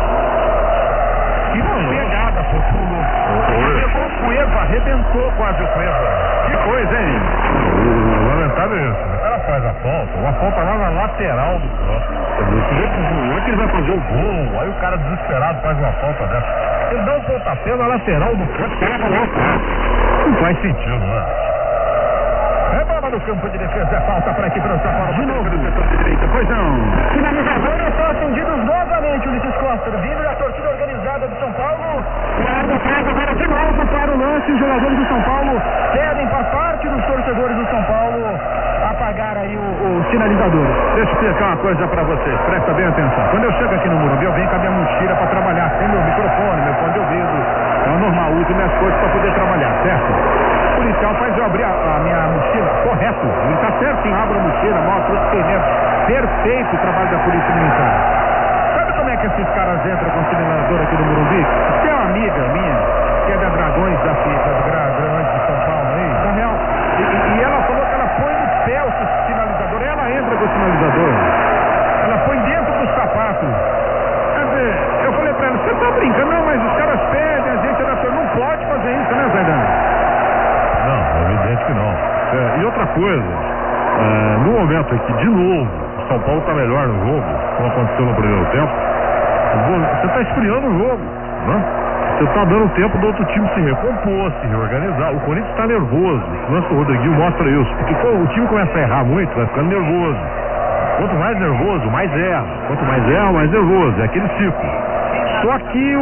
Que pegada, pô, pulou. Pegou o Cueva, arrebentou quase o Cueva. Que coisa, hein? O lamentável é isso. O cara faz a falta, uma falta lá na lateral do campo. Como é que ele vai fazer o gol? Aí o cara desesperado faz uma falta dessa. Ele dá um pontapé na lateral do campo, pega lá. Não faz sentido, né? É bola no campo de defesa, falta para aqui para o São Paulo. De novo, no setor de direita, pois não. Finalizadores são atendidos novamente, Ulisses Costa, vindo da torcida organizada do São Paulo. E a arbitragem agora de novo para o lance. Os jogadores do São Paulo pedem para parte dos torcedores do São Paulo apagar aí o sinalizador. Deixa eu explicar uma coisa para vocês, presta bem atenção. Quando eu chego aqui no Morumbi, eu venho com a minha mochila para trabalhar. Tem meu microfone, meu fone de ouvido. É o normal, uso minhas coisas para poder trabalhar, certo? O policial faz eu abrir a minha mochila, correto. Ele está certinho, abre a mochila, mostra os documentos. Perfeito o trabalho da Polícia Militar. Sabe como é que esses caras entram com o sinalizador aqui no Morumbi? Tem uma amiga minha, que é da Dragões da Dragões de São Paulo aí, na real. E ela falou que ela põe no pé o sinalizador, ela entra com o sinalizador. Ela põe dentro dos sapatos. Quer dizer, eu falei pra ela, você tá brincando? Não, mas os caras pedem, a gente não pode fazer isso, né, Zaidan? Não, é evidente que não. E outra coisa, no momento aqui, de novo, o São Paulo está melhor no jogo, como aconteceu no primeiro tempo, você está esfriando o jogo, né? Você está dando tempo do outro time se recompor, se reorganizar. O Corinthians está nervoso. O lance do Rodriguinho mostra isso. Porque o time começa a errar muito, vai ficando nervoso. Quanto mais nervoso, mais erra. Quanto mais erra, mais nervoso. É aquele ciclo. Só que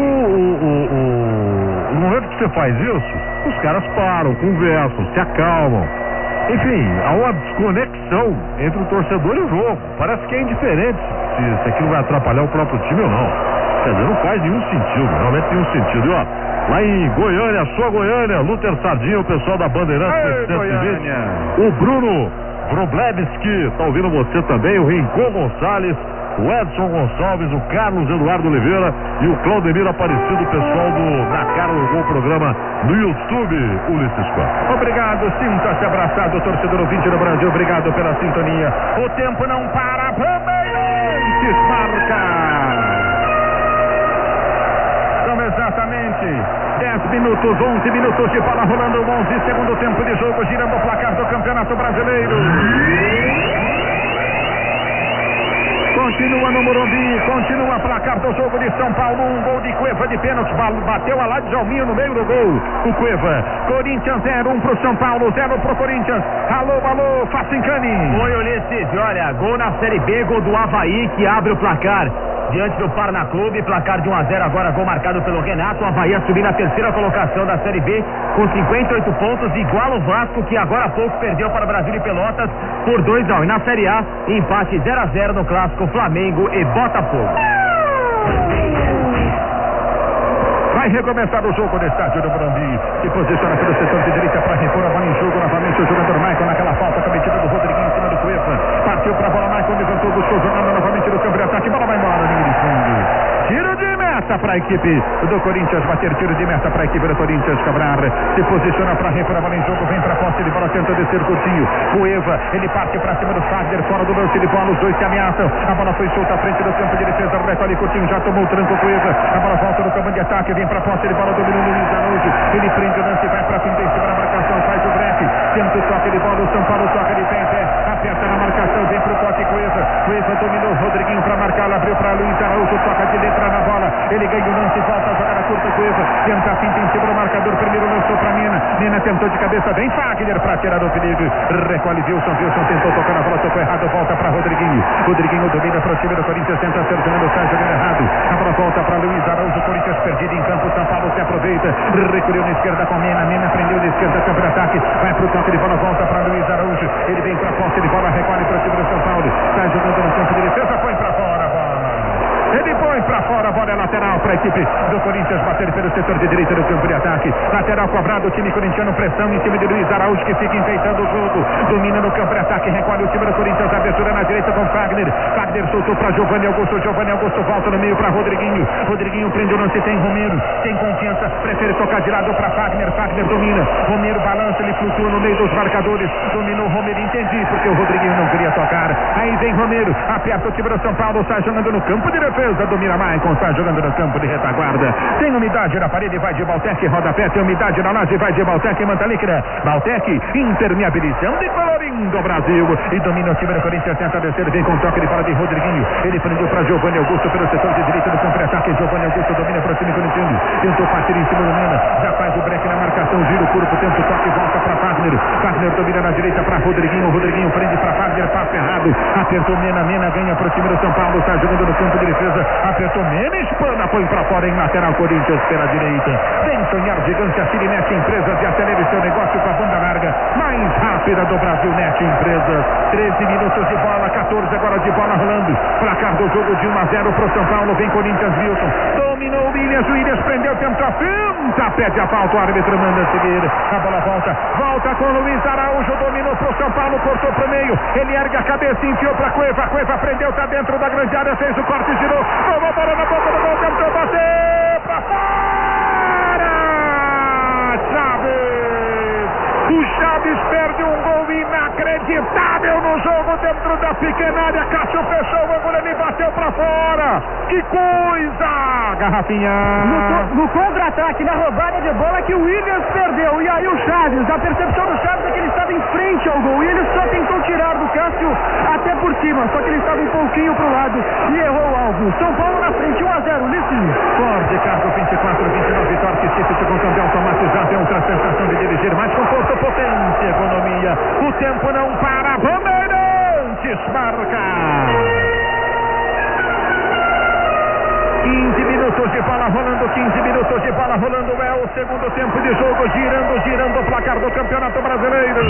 no momento que você faz isso, os caras param, conversam, se acalmam. Enfim, há uma desconexão entre o torcedor e o jogo. Parece que é indiferente se aquilo vai atrapalhar o próprio time ou não. Quer dizer, não faz nenhum sentido, realmente nenhum sentido. E ó, lá em Goiânia, sua Goiânia, Luther Sardinha, o pessoal da Bandeirantes 720, o Bruno Wroblewski, tá ouvindo você também, o Rincon Gonçalves, o Edson Gonçalves, o Carlos Eduardo Oliveira e o Claudemir Aparecido, o pessoal do Na Cara do Gol programa no YouTube, Ulisses Costa. Obrigado, sinta-se abraçado, torcedor ouvinte do Brasil, obrigado pela sintonia. O tempo não para, Bandeirantes marca! São exatamente 10 minutos, 11 minutos de bola rolando, 11 segundo tempo de jogo, girando o placar do Campeonato Brasileiro. continua no Morumbi, continua a placar do jogo de São Paulo, um gol de Cueva de pênalti, bateu a lá de Jalminho no meio do gol, o Cueva. Corinthians 0, 1 pro São Paulo, 0 pro Corinthians. Alô, Facincani. Oi, Ulisses, olha, gol na Série B, gol do Avaí, que abre o placar diante do Paraná Clube, placar de 1-0, agora gol marcado pelo Renato. O Avaí a subir na terceira colocação da Série B com 58 pontos, igual o Vasco, que agora há pouco perdeu para o Brasil e Pelotas por 2-1. E na Série A, empate 0-0 no clássico Flamengo e Botafogo. Vai recomeçar o jogo no estádio do Morumbi. Se posiciona pelo setor de direita para repor a bola em jogo. Novamente o jogador Maicon naquela falta cometida do Rodriguinho em cima do Cueva. Partiu para a bola, Maicon levantou, buscou, jogando novamente no campo de ataque. Bola vai embora, linha de fundo. Tiro de meta para a equipe do Corinthians. Bater tiro de meta para a equipe do Corinthians. Cobrar. Se posiciona para repor a bola em jogo. Vem para a posse de bola, tenta descer curtinho. Cueva, ele parte para cima do Fagner. Fora do lance de bola, os dois se ameaçam. A bola foi solta à frente do campo de defesa. Recolhe curtinho, já tomou o tranco Cueva. A bola volta no campo de ataque. Vem para a posse de bola, dominando o Luiz Araújo. Ele prende o lance, vai para frente em cima da marcação. Faz o break. Tenta o toque de bola. O São Paulo toca de pé em pé. Aperta na marcação. Vem para o pote Cueva. Cueva dominou o Rodriguinho para marcar. Abriu para Luiz Araújo. Toca de letra na bola. Ele ganha o lance, volta a jogar a curta Cueva. Tenta a finta em cima do marcador. Primeiro lançou para Mena. Mena tentou de cabeça. Vem Fagner para tirar o perigo. Recolhe Wilson. Wilson tentou tocar na bola. Tocou errado. Volta para Rodriguinho. Rodriguinho domina para o time do Corinthians. Tenta ser jogando. Sai jogando errado. A bola volta para Luiz Araújo. Corinthians perdido em campo. São Paulo se aproveita. Recolheu na esquerda com Mena. Mena prendeu na esquerda. Campo de ataque. Vai para o toque de bola. Volta para Luiz Araújo. Ele vem para a posse de bola. Recolhe para o time do São Paulo. Sai jogando no campo de defesa. Põe para fora a bola. Ele põe para fora, a bola é lateral para a equipe do Corinthians bater pelo setor de direita do campo de ataque. Lateral cobrado, o time corintiano, pressão em cima de Luiz Araújo, que fica enfeitando o jogo. Domina no campo de ataque, recolhe o time do Corinthians, abertura na direita com Fagner. Fagner soltou para Giovanni Augusto. Giovanni Augusto volta no meio para Rodriguinho. Rodriguinho prende o lance, tem Romero. Tem confiança, prefere tocar de lado para Fagner. Fagner domina. Romero balança, ele flutua no meio dos marcadores. Dominou Romero, entendi, porque o Rodriguinho não queria tocar. Aí vem Romero, aperta o time do São Paulo, sai jogando no campo de defesa. Domina Maicon, sai jogando no campo de retaguarda. Tem umidade na parede, vai de Baltec, rodapé. Tem umidade na laje, vai de Baltec, manta líquida. Baltec, impermeabilização de colorindo o Brasil. E domina o time do Corinthians, tenta descer, vem com toque de bola de Rodriguinho. Ele prendeu para Giovanni Augusto pelo setor de direita do campo de ataque. Giovanni Augusto domina para o time corintiano. Tentou partir em cima do Mena, já faz o break na marcação, gira o corpo, tenta o toque, volta para Fagner. Fagner domina na direita para Rodriguinho. Rodriguinho prende para Fagner, passe errado. Apertou Mena, Mena ganha para o time do São Paulo, sai jogando no campo de defesa. Apertou Mena, espana, põe pra fora em lateral, Corinthians pela direita. Vem sonhar gigante, a Cinenet Empresas, e acelere seu negócio com a banda larga mais rápida do Brasil, Net Empresas. 13 minutos de bola, 14 agora de bola rolando. Placar do jogo de 1-0 pro São Paulo. Vem Corinthians, Wilson. Dominou o Williams prendeu, tenta a finta, pede a falta, o árbitro manda seguir. A bola volta com o Luiz Araújo, dominou pro São Paulo, cortou pro meio. Ele ergue a cabeça, enfiou pra Cueva. Cueva prendeu, tá dentro da grande área, fez o corte, girou. Tomou a bola na boca do gol, tentou bater pra fora! Chaves! O Chaves perde um gol inacreditável no jogo dentro da pequena área. Cássio fechou o ângulo, ele bateu pra fora. Que coisa! Garrafinha! No contra-ataque, na roubada de bola que o Williams perdeu. E aí o Chaves, a percepção do Chaves é que ele estava em frente ao gol. E ele só tentou tirar do Cássio até por cima. Só que ele estava um pouquinho pro lado e errou o alvo. São Paulo na frente, 1-0, Ulisses. Ford, carro 24-29, Torque City com câmbio automatizado. É outra sensação de dirigir. Mais conforto, potência, economia. O tempo não para. Bandeirantes marca. 15 minutos de bola rolando, 15 minutos de bola rolando, é o segundo tempo de jogo, girando o placar do Campeonato Brasileiro.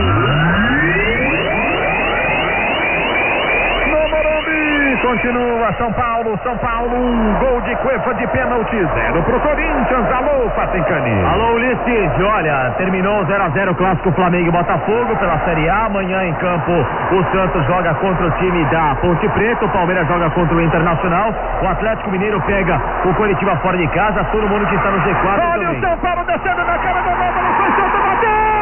No Morumbi, continua São Paulo, um gol de Cueva de pênalti, 0 pro Corinthians. Alô, Facincani. Alô, Ulisses, olha, terminou 0-0 o clássico Flamengo e Botafogo pela Série A. Amanhã em campo o Santos joga contra o time da Ponte Preta, o Palmeiras joga contra o Internacional, o Atlético Mineiro pega o Coritiba fora de casa, todo mundo que está no G4 olha também. O São Paulo descendo na cara do gol, não foi solto, bateu!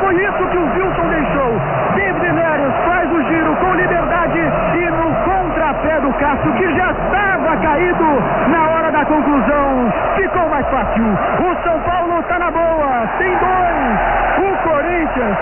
foi isso que o Wilson deixou. David Neres faz o giro com liberdade e no contrapé do Cássio, que já estava caído na hora da conclusão, ficou mais fácil. O São Paulo tá na boa, tem 2. O Corinthians,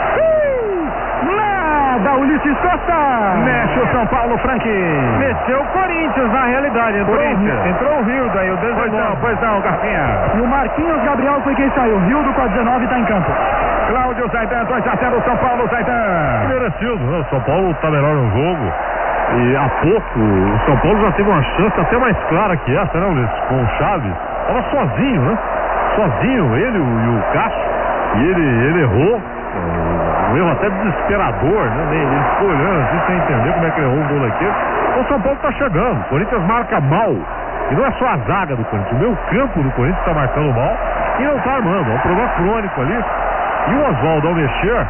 nada, Ulisses Costa. Mexe o São Paulo, Frank. Mexeu o Corinthians, na realidade. Entrou o Rildo aí, o 19. Pois não, Garfinha. E o Marquinhos Gabriel foi quem saiu. Rildo com a 19 tá em campo. Cláudio Zaidan, 2-0 São Paulo, Zaidan. Merecido, né? O São Paulo tá melhor no jogo. E há pouco, o São Paulo já teve uma chance até mais clara que essa, né, Ulisses? Com o Chaves. Tava sozinho, né? Sozinho, ele e o Cássio. E ele errou. Um erro até desesperador, né? Ele ficou olhando assim sem entender como é que ele errou o gol daquele. O São Paulo tá chegando. O Corinthians marca mal. E não é só a zaga do Corinthians. O meio campo do Corinthians tá marcando mal e não tá armando. É um problema crônico ali. E o Oswaldo, ao mexer,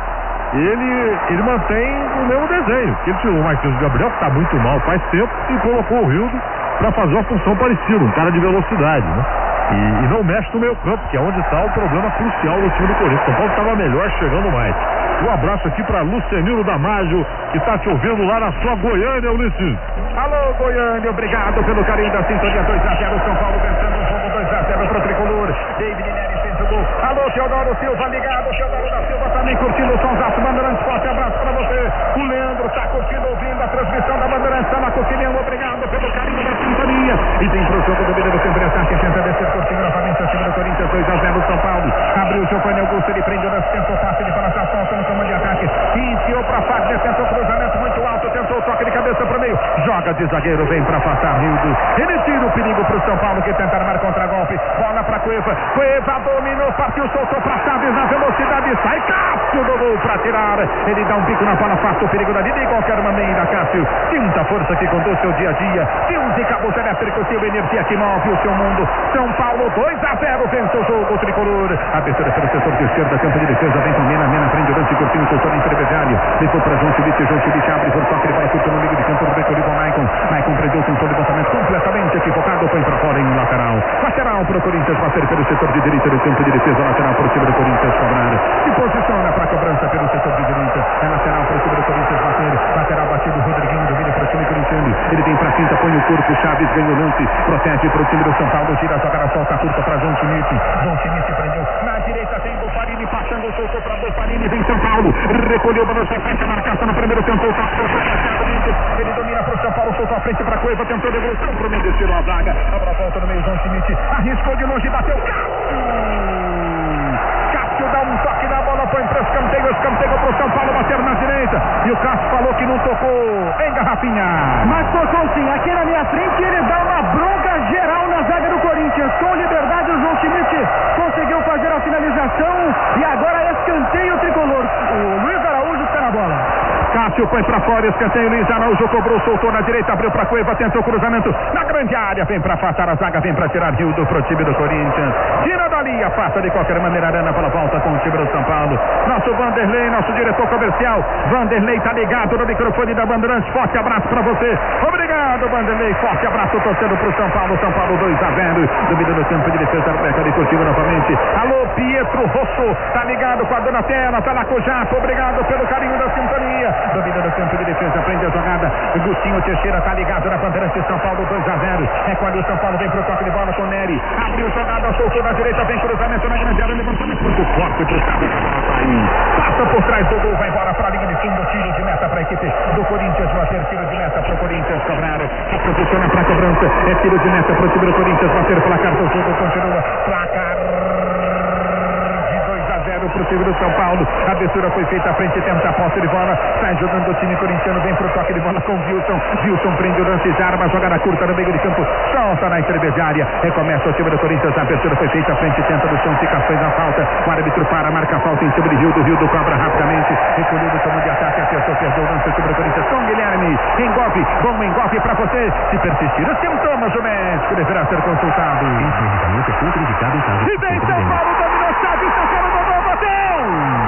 ele mantém o mesmo desenho. Ele tirou o Marquinhos Gabriel, que tá muito mal faz tempo, e colocou o Rildo para fazer uma função parecida, um cara de velocidade, né? E não mexe no meio campo, que é onde está o problema crucial do time do Corinthians. O São Paulo estava melhor, chegando mais. Um abraço aqui para Lucenilo Damágio, que está te ouvindo lá na sua Goiânia, Ulisses. Alô, Goiânia, obrigado pelo carinho da sintonia. 2-0 São Paulo vencendo o jogo, 2-0 pro Tricolor. David Neres fez o gol. Alô, Teodoro Silva, ligado. Teodoro da Silva também curtindo o Sonsaço Bandeirantes. Forte abraço para você. O Leandro está curtindo, ouvindo a transmissão da Bandeirantes. Está na Coquilhão, obrigado pelo carinho da sintonia. E tem pro jogo do Mineiro sempre ataque, tenta descer, curtindo novamente o time do Corinthians. 2-0 São Paulo. Abriu o Giovanni Augusto, ele prende o lance, tentou passe, ele fala essa falta no comando de ataque. Enfiou para Fagner, tentou cruzamento muito alto, tentou o toque de cabeça para o meio. Joga de zagueiro, vem para afastar Rildo. Ele tira o perigo para o São Paulo, que tenta armar contra-golpe. Bola para Cueva. Cueva dominou, partiu, soltou para Chaves na velocidade. Sai Cássio do gol para tirar. Ele dá um pico na bola, afasta o perigo da vida de qualquer maneira, Cássio. Sinta força que conduz seu dia a dia. Fios e cabos elétricos, Sil Energia que move o seu mundo. São Paulo 2-0, vence o jogo tricolor. Abertura pelo setor de esquerda, campo de defesa, vem com Mena, prende o lance, curtinho, soltou na intermediária. Ficou para João Chubich abre por toque de bola, curta no meio de campo, recolhido o Maicon prendeu, tentou levantamento completamente equivocado, foi para fora em lateral. Lateral para o Corinthians, bater pelo setor de direita do campo de defesa, lateral para o time do Corinthians cobrar. Se posiciona para a cobrança pelo setor de direita, é lateral para o time do Corinthians bater, lateral batido, Rodriguinho domina para o time corintiano, ele vem para a quinta, põe o corpo, Chaves ganha o lance, protege para o time do São Paulo, tira a jogada, solta a curta para João Schmidt prendeu, na direita tem Bofarini, passando, soltou para Bofarini, vem São Paulo, recolheu, balançou a frente, marcação no primeiro, tentou o toque, ele domina para o São Paulo, soltou a frente para a Cueva, tentou devolução para o Mendes, tirou a zaga, abra a volta no meio, João Schmidt, arriscou de longe, bateu, Cássio dá um toque na bola, foi para o escanteio para o São Paulo bater na direita, e o Cássio falou que não tocou em garrafinha. Mas tocou sim, aqui na minha frente ele dá uma bronca geral na zaga do Corinthians, com liberdade o João Schmidt conseguiu fazer a finalização, e agora é escanteio tricolor, o Luiz Araújo está na bola. Cássio foi pra fora, escanteio, Luiz Araújo cobrou, soltou na direita, abriu pra Cueva, tentou o cruzamento na grande área, vem pra afastar a zaga, vem pra tirar Rildo pro time do Corinthians, tira dali, afasta de qualquer maneira, Arana pela volta com o time do São Paulo. Nosso Vanderlei, nosso diretor comercial, Vanderlei tá ligado no microfone da Bandeirantes, forte abraço pra você, obrigado Vanderlei, forte abraço torcendo pro São Paulo 2-0, domina no campo de defesa, Alberto ali curtindo novamente, alô Pietro Rosso, tá ligado com a Donatella, tá lá com o Jato, obrigado pelo carinho da sintonia. Domina do campo de defesa, prende a jogada. Agostinho Teixeira tá ligado na Bandeirantes, São Paulo 2-0. É quando o São Paulo vem pro toque de bola com Nery. Abriu jogada, soltou na direita, vem cruzamento na grande área, levantamento muito forte pro São Paulo. Passa por trás do gol, vai embora pra linha de fundo, tiro de meta pra equipe do Corinthians, bater tiro de meta pro Corinthians cobrar. Se posiciona pra cobrança, é tiro de meta pro time do Corinthians, bater pela carta, o jogo continua. Placar pro time do São Paulo, a abertura foi feita à frente, tenta a posse de bola, sai jogando o time corintiano, vem pro toque de bola com Wilson prende o lance, arma, joga na curta no meio de campo, solta na intermediária, recomeça o time do Corinthians, a abertura foi feita à frente, tenta do chão, fica fez a falta, o árbitro para, marca a falta em cima de Rildo cobra rapidamente, recolhido como de ataque, acertou, perdeu o lance, o time do Corinthians com Guilherme, engolfe, bom engolfe pra você, se persistir os sintomas, o médico deverá ser consultado. E vem São Paulo, dominou Chaves, está fora do gol, bateu!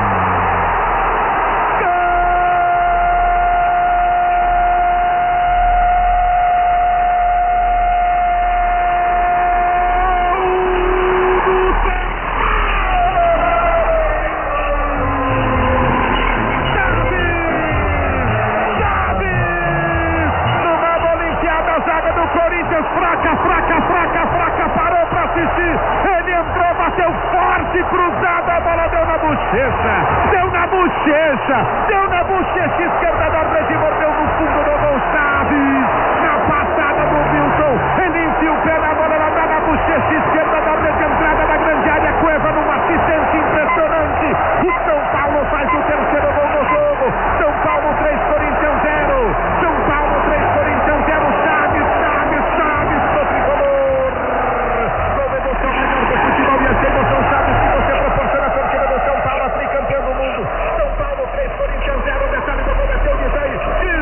deu na bochecha esquerda da rede, mordeu no fundo do gol Chaves, na passada do Wilson, ele enfia o pé na bola, ela dá na bochecha esquerda da rede, entrada da grande área, Cueva numa assistência impressionante, o São Paulo faz o terceiro gol do jogo, São Paulo 3, Corinthians 0, São Paulo 3, Corinthians 0, Chaves pro tricolor, gol emoção maior do futebol e essa emoção Chaves que você proporciona a torcida do São Paulo, tricampeão do mundo, São Paulo 3, Corinthians 0, detalhe do gol é seu diz aí,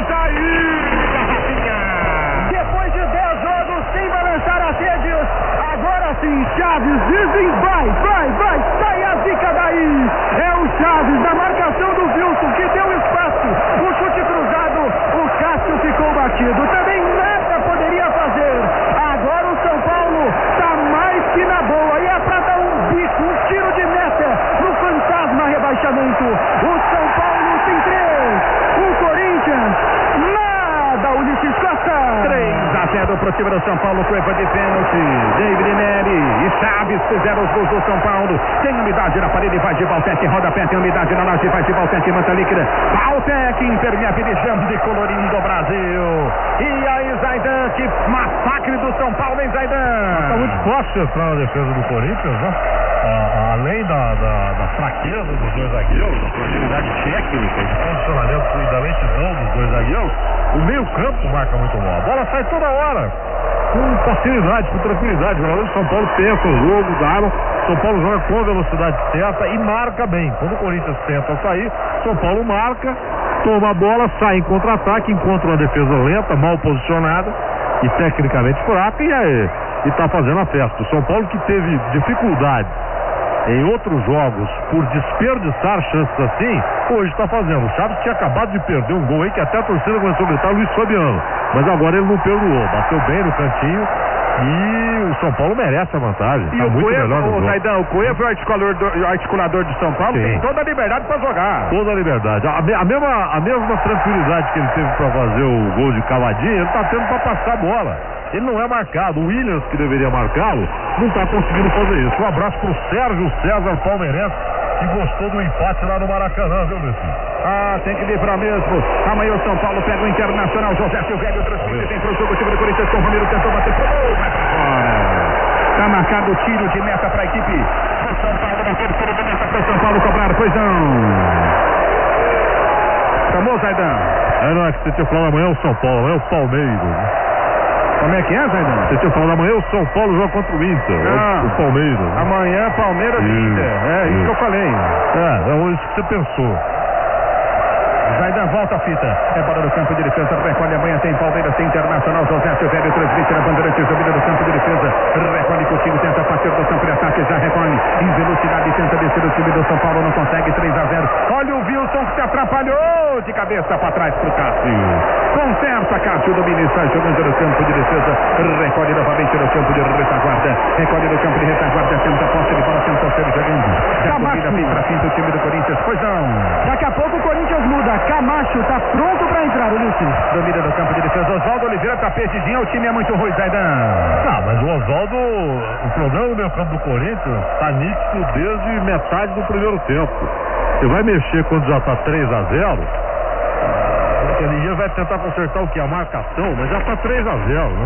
Rafinha. Depois de 10 jogos sem balançar as redes, agora sim, Chaves dizem vai, sai a zica daí. É o Chaves na marcação do Wilson que deu espaço, o chute cruzado, o Cássio ficou batido, também nada poderia fazer. Agora o São Paulo tá mais que na boa e é pra dar um bico, um tiro de meta no fantasma rebaixamento. O São Paulo tem 3, o Corinthians nada, Ulisses Costa. 3-0 pro time do São Paulo, Cueva de pênalti, David Neri e Chaves fizeram os gols do São Paulo. Tem umidade na parede, vai de Valtec, rodapé, tem umidade na laje, vai de Valtec, manta líquida, Valtec impermeabilizando e colorindo o Brasil. E aí, Zaidan, que massacre do São Paulo, hein, Zaidan? Tá muito fácil entrar na defesa do Corinthians, né? Além da fraqueza dos dois zagueiros, da fragilidade técnica e de posicionamento e da lentidão dos dois zagueiros, o meio campo marca muito mal. A bola sai toda hora, com facilidade, com tranquilidade. O jogador de São Paulo pensa o jogo, daram. São Paulo joga com velocidade certa e marca bem. Quando o Corinthians tenta sair, São Paulo marca, toma a bola, sai em contra-ataque, encontra uma defesa lenta, mal posicionada e tecnicamente fraca e tá fazendo a festa. O São Paulo, que teve dificuldade em outros jogos por desperdiçar chances assim, hoje está fazendo. O Chaves tinha acabado de perder um gol aí que até a torcida começou a gritar Luiz Fabiano, mas agora ele não perdoou, bateu bem no cantinho e o São Paulo merece a vantagem. E tá o muito Cueva, melhor no jogo. Zaidan, o Cueva, o articulador de São Paulo, Sim. tem toda a liberdade para jogar. Toda a liberdade. A mesma tranquilidade que ele teve para fazer o gol de cavadinha, ele tá tendo para passar a bola. Ele não é marcado. O Williams, que deveria marcá-lo, não está conseguindo fazer isso. Um abraço pro Sérgio César Palmeirense, que gostou do empate lá no Maracanã, viu, Luiz? Tem que livrar mesmo. Amanhã o São Paulo pega o Internacional. José Silvério transmite, tem pro jogo o time do Corinthians com o Romero, tentou bater pro gol, vai pra fora. Tá marcado o tiro de meta pra equipe do São Paulo, bateu o tiro de meta pro São Paulo cobrar, pois não. Chamou, Zaidan? Não, é que você tinha falado amanhã o São Paulo, amanhã o Palmeiras. Como é que é, Zaidan? Você tinha falado amanhã o São Paulo joga contra o Inter, o Palmeiras. Amanhã Palmeiras e Inter, isso que eu falei. É isso que você pensou. Zaidan volta a fita, é bola do campo de defesa, recolhe amanhã, tem Palmeiras, tem Internacional, José Silvério transmite na Bandeirantes, domina do campo de defesa, recolhe Coutinho, tenta partir do campo de ataque, já recolhe em velocidade, tenta descer o time do São Paulo, não consegue, 3-0, olha o Wilson que se atrapalhou, de cabeça para trás pro Cássio, conserta Cássio, domina e sai jogando no campo de defesa, recolhe novamente no campo de retaguarda, recolhe no campo de retaguarda, tenta posse de bola, tenta ser jogando, já corrida vem pra fim do time do Corinthians, pois não. Daqui a pouco o Corinthians muda, Camacho tá pronto pra entrar, Ulisses. Domina do campo de defesa, Oswaldo Oliveira, tapetezinho, o time é muito ruim, Zaidan. Mas o Oswaldo, o problema do meio campo do Corinthians tá nítido desde metade do primeiro tempo. Você vai mexer quando já tá 3-0, ele vai tentar consertar o que? A marcação, mas já tá 3-0, né?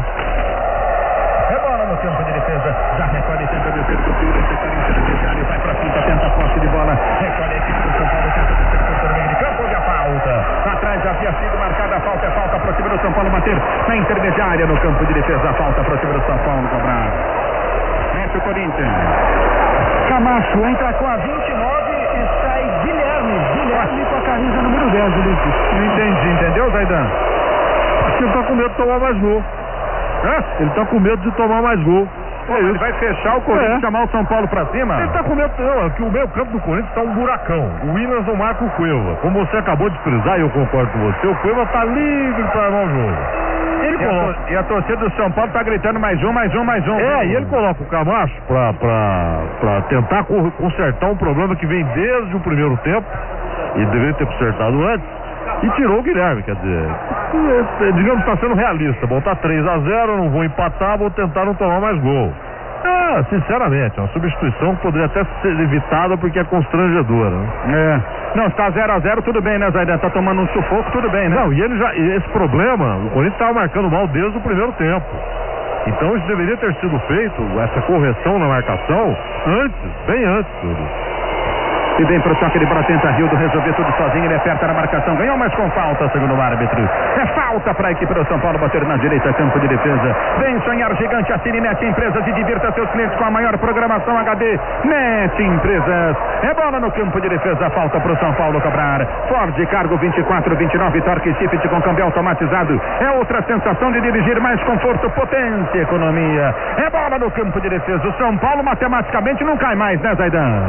É bola no campo de defesa, já recolhe, tenta descer o Corinthians, vai pra pinta, tenta a posse de bola, recolhe a equipe do São Paulo, tenta descer o meio de campo, houve a falta, atrás já havia sido marcada a falta, é falta pro time do São Paulo bater, na intermediária no campo de defesa, a falta pro time do São Paulo cobrar, mete o Corinthians. Camacho entra com a 29 e sai Guilherme com a camisa número 10, Ulisses. Não entendi, entendeu, Zaidan? Acho que ele tá com medo de tomar mais gol. Ele tá com medo de tomar mais gol. Ele vai fechar o Corinthians, chamar o São Paulo pra cima? Ele tá com medo, não, é que o meio campo do Corinthians tá um buracão. O Williams não marca o Cueva. Como você acabou de frisar, e eu concordo com você, o Cueva tá livre pra armar o jogo. Ele coloca... E a torcida do São Paulo tá gritando mais um. E ele coloca o Camacho pra tentar consertar um problema que vem desde o primeiro tempo, e deveria ter consertado antes, e tirou o Guilherme, quer dizer, digamos que está sendo realista. Bom, tá 3-0, não vou empatar, vou tentar não tomar mais gol. Sinceramente, é uma substituição que poderia até ser evitada porque é constrangedora. É. Não, está 0-0, tudo bem, né, Zaidan? Tá tomando um sufoco, tudo bem, né? Não, e esse problema, o Corinthians estava marcando mal desde o primeiro tempo. Então isso deveria ter sido feito, essa correção na marcação, bem antes, tudo. E vem pro toque de bola, tenta Rildo resolver tudo sozinho, ele aperta na marcação, ganhou, mas com falta, segundo o árbitro. É falta para a equipe do São Paulo bater na direita, campo de defesa. Vem sonhar gigante, assine Net Empresas e divirta seus clientes com a maior programação HD. Net Empresas. É bola no campo de defesa, falta pro São Paulo cobrar. Ford Cargo 2429, Torque Shift com câmbio automatizado. É outra sensação de dirigir, mais conforto, potência, economia. É bola no campo de defesa. O São Paulo matematicamente não cai mais, né, Zaidan?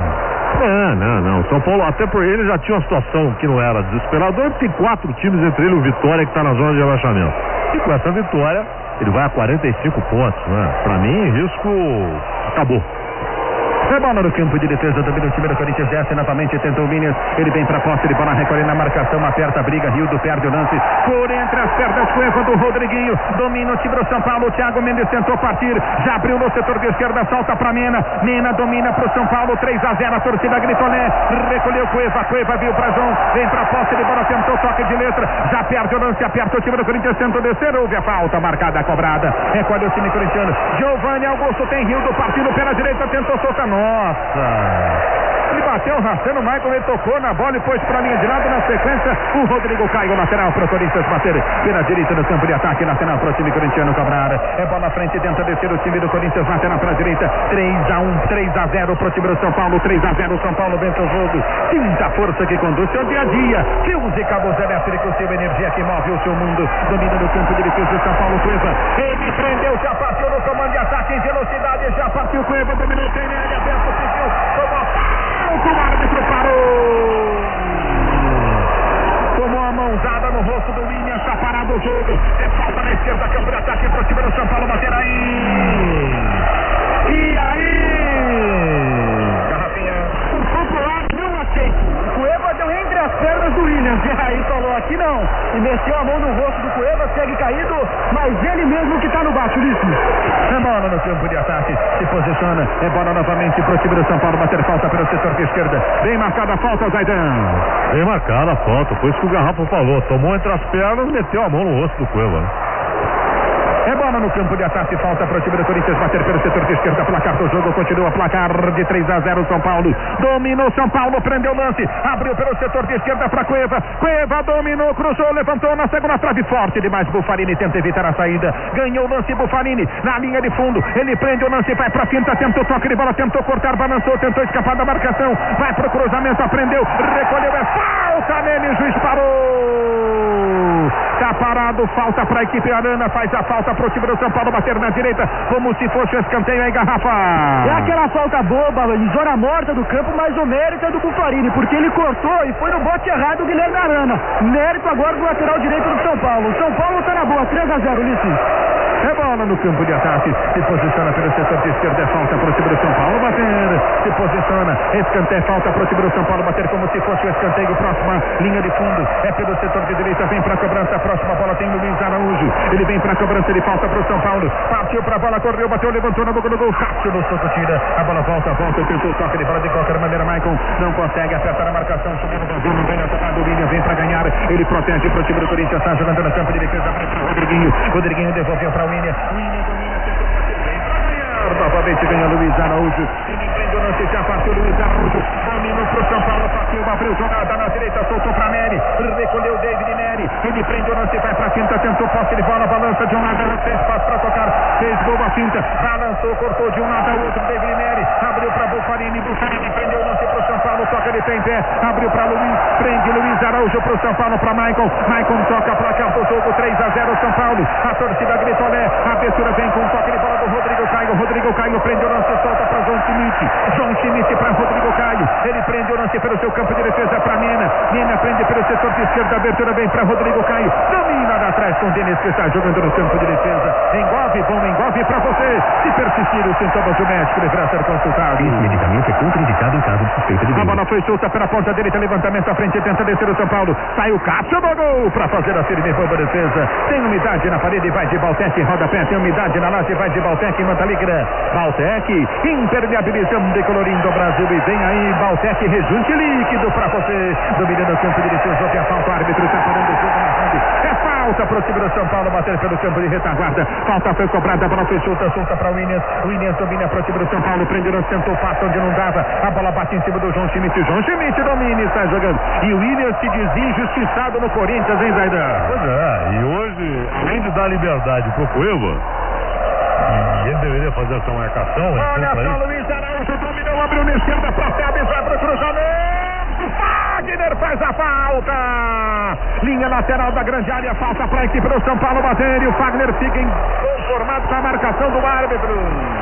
Não. São Paulo, até por ele, já tinha uma situação que não era desesperadora. Tem 4 times, entre ele o Vitória, que está na zona de rebaixamento. E com essa vitória, ele vai a 45 pontos, né? Pra mim, risco acabou. É bola no campo de defesa também do time do Corinthians. Desce novamente, tenta o Minas. Ele vem pra posse de bola, recolhe na marcação, aperta a briga. Rildo perde o lance. Por entre as pernas, Cueva do Rodriguinho. Domina o time do São Paulo. Thiago Mendes tentou partir. Já abriu no setor de esquerda, salta pra Mena. Mena domina pro São Paulo. 3-0. A torcida gritou, né? Recolheu Cueva. Cueva viu pra João. Vem pra posse de bola, tentou toque de letra. Já perde o lance, aperta o time do Corinthians. Tentou descer. Houve a falta marcada, cobrada. Recolhe o time corintiano. Giovanni Augusto tem Rildo partindo pela direita. Tentou soltar. Nossa! Ele bateu rasteiro, o Maicon, ele tocou na bola e pôs pra linha de lado. Na sequência, o Rodrigo Caio, lateral pro Corinthians bater pela direita do campo de ataque, lateral pro time corintiano cobrar. É bola na frente, tenta descer o time do Corinthians, lateral pra direita. 3-1, 3-0 pro time do São Paulo. 3-0, São Paulo vence o jogo. Sinta a força que conduz seu dia a dia. Fios e cabos elétricos, seu energia que move o seu mundo. Domina no campo de defesa do São Paulo, Cueva. Ele prendeu, já partiu no comando de ataque em velocidade, já partiu Cueva, dominou, tem ele aberto, pediu, tomou falta, o árbitro parou. Tomou a mãozada no rosto do William, está parado o jogo. É falta na esquerda, campo de ataque pro time do São Paulo bater aí. E aí? Garrafinha. O popular não aceita. Cueva deu entre as pernas do Williams. E aí falou, aqui não. E meteu a mão no rosto do Cueva, segue caído, mas ele mesmo que tá no baixo, Ulisses. É bola no campo de ataque, se posiciona, é bola novamente pro time do São Paulo, bater falta pelo setor de esquerda. Bem marcada a falta, Zaidan. Bem marcada a falta, foi isso que o Garrafa falou. Tomou entre as pernas, meteu a mão no rosto do Cueva. É bola no campo de ataque, falta para o time do Corinthians bater pelo setor de esquerda, placar do jogo, continua placar de 3-0 São Paulo, dominou São Paulo, prendeu o lance, abriu pelo setor de esquerda para Cueva, Cueva dominou, cruzou, levantou na segunda trave, forte demais, Buffarini tenta evitar a saída, ganhou o lance Buffarini, na linha de fundo, ele prende o lance, vai para finta, tentou toque de bola, tentou cortar, balançou, tentou escapar da marcação, vai pro cruzamento, aprendeu, recolheu, é falta nele, o juiz parou, tá parado, falta para a equipe Arana, faz a falta pro time do São Paulo bater na direita, como se fosse um escanteio aí, Garrafa. É aquela falta boba, em zona morta do campo, mas o mérito é do Buffarini, porque ele cortou e foi no bote errado do Guilherme Arana. Mérito agora do lateral direito do São Paulo. São Paulo tá na boa, 3-0, Ulisses. É bola no campo de ataque, se posiciona pelo setor de esquerda, é falta pro time do São Paulo bater, se posiciona, escanteio, falta pro time do São Paulo bater como se fosse o escanteio, próxima linha de fundo, é pelo setor de direita, vem pra cobrança, próxima bola tem Luiz Araújo, ele vem pra cobrança, ele falta pro São Paulo, partiu pra bola, correu, bateu, levantou na boca do gol, Cássio no soco, tira, a bola volta, tentou o toque de bola de qualquer maneira, Maicon não consegue apertar a marcação, subiu no Brasil, não vem na tocada do William, vem pra ganhar, ele protege pro time do Corinthians, está jogando no campo de defesa, Rodriguinho devolveu pra William domina, tentou bater bem pra ganhar, novamente ganha Luiz Araújo, ele prende o lance, já partiu Luiz Araújo, domina pro São Paulo, partiu, abriu jogada na direita, soltou pra Nery, recolheu David Nery, ele prende o lance, vai pra finta, tentou posse de bola, balança de um lado ao outro, tem espaço pra tocar, fez boa a finta, balançou, cortou de um lado ao outro, David Nery, abriu pra Buffarini prendeu o lance pro São Paulo, toca de pé em pé, abriu pra Luiz, prende Luiz Araújo pro São Paulo, pra Maicon toca pra cá pro jogo, 3-0 São Paulo, a torcida grita olé, a abertura vem com um toque de bola do Rodrigo Caio prende o lance, solta pra João Schmidt pra Rodrigo Caio, ele prende o lance pelo seu campo de defesa pra Mena prende pelo setor de esquerda, a abertura vem pra Rodrigo Caio, domina da trave, atrás com o Denis que está jogando no campo de defesa. Engove, bom engove pra você. Se persistir os sintomas, o médico deverá ser consultado. Esse medicamento é contraindicado em caso de suspeita de A dengue. bola foi solta pela ponta direita, levantamento à frente, tenta descer o São Paulo. Sai o Cássio do gol pra fazer a firme boa defesa. Tem umidade na parede, vai de Baltec, rodapé. Tem umidade na laje, vai de Baltec, manta líquida. Baltec, impermeabilizando, decolorindo o Brasil. E vem aí, Baltec, rejunte líquido pra você. Dominando o campo de defesa, houve a falta, o árbitro está parando o jogo na frente. É falta pro time do São Paulo, bater pelo campo de retaguarda. Falta foi cobrada, a bola foi solta pra Williams. Williams domina pro time do São Paulo, prendeu, tentou o passo onde não dava. A bola bate em cima do João Schmidt. João Schmidt domina e está jogando. E o Williams se diz injustiçado no Corinthians, hein, Zaidan? Pois é, e hoje, além de dar liberdade pro Cueva, e ele deveria fazer essa marcação. Olha só, Luiz Araújo dominou, abriu na esquerda pra Fábio, vai pro cruzamento. Fagner faz a falta. Linha lateral da grande área, falta pra equipe do São Paulo bater. E o Fagner fica inconformado com a marcação do árbitro.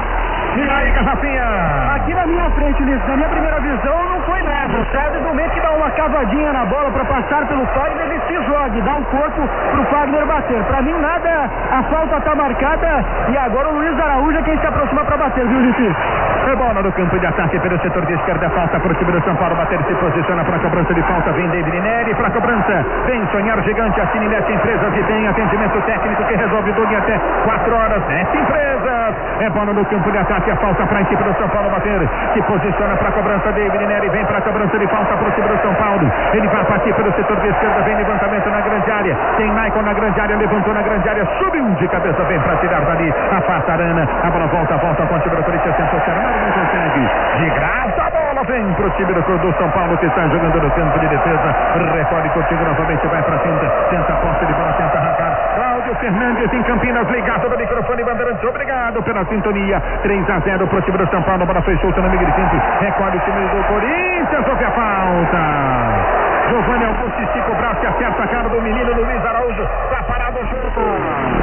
E aí, Garrafinha? Aqui na minha frente, Ulisses, na minha primeira visão, não foi nada. O César do meio que dá uma cavadinha na bola pra passar pelo Fagner e se joga, dá um corpo pro Fagner bater. Pra mim, nada, a falta tá marcada e agora o Luiz Araújo é quem se aproxima pra bater, viu, Ulisses? É bola no campo de ataque pelo setor de esquerda, falta pro time do São Paulo bater, se posiciona pra cobrança de falta, vem David Neri pra cobrança, vem Sonhar Gigante, assine Nete Empresas e tem atendimento técnico que resolve tudo em até 4 horas, Nete Empresas. É bola no campo de ataque, a falta pra equipe do São Paulo bater, se posiciona pra cobrança, David Neri vem pra cobrança de falta pro time do São Paulo, ele vai partir pelo setor de esquerda, vem levantamento na grande área, tem Maicon na grande área, levantou na grande área, subiu de cabeça, vem pra tirar dali, afasta a Arana, a bola volta com o time do Corinthians, tentou ser, mas não consegue, de graça a bola vem pro time do São Paulo que está jogando no campo de defesa, recolhe contigo novamente, vai pra tenta a posse de bola, tenta arrancar, Cláudio Fernandes em Campinas, ligado no microfone, Bandeirantes, obrigado pela sintonia, 3-0 pro time do São Paulo, a bola foi solta no meio de campo, recolhe o time do Corinthians, houve a falta. Giovanni Augusto estica o braço e acerta a cara do menino Luiz Araújo, tá parado o jogo.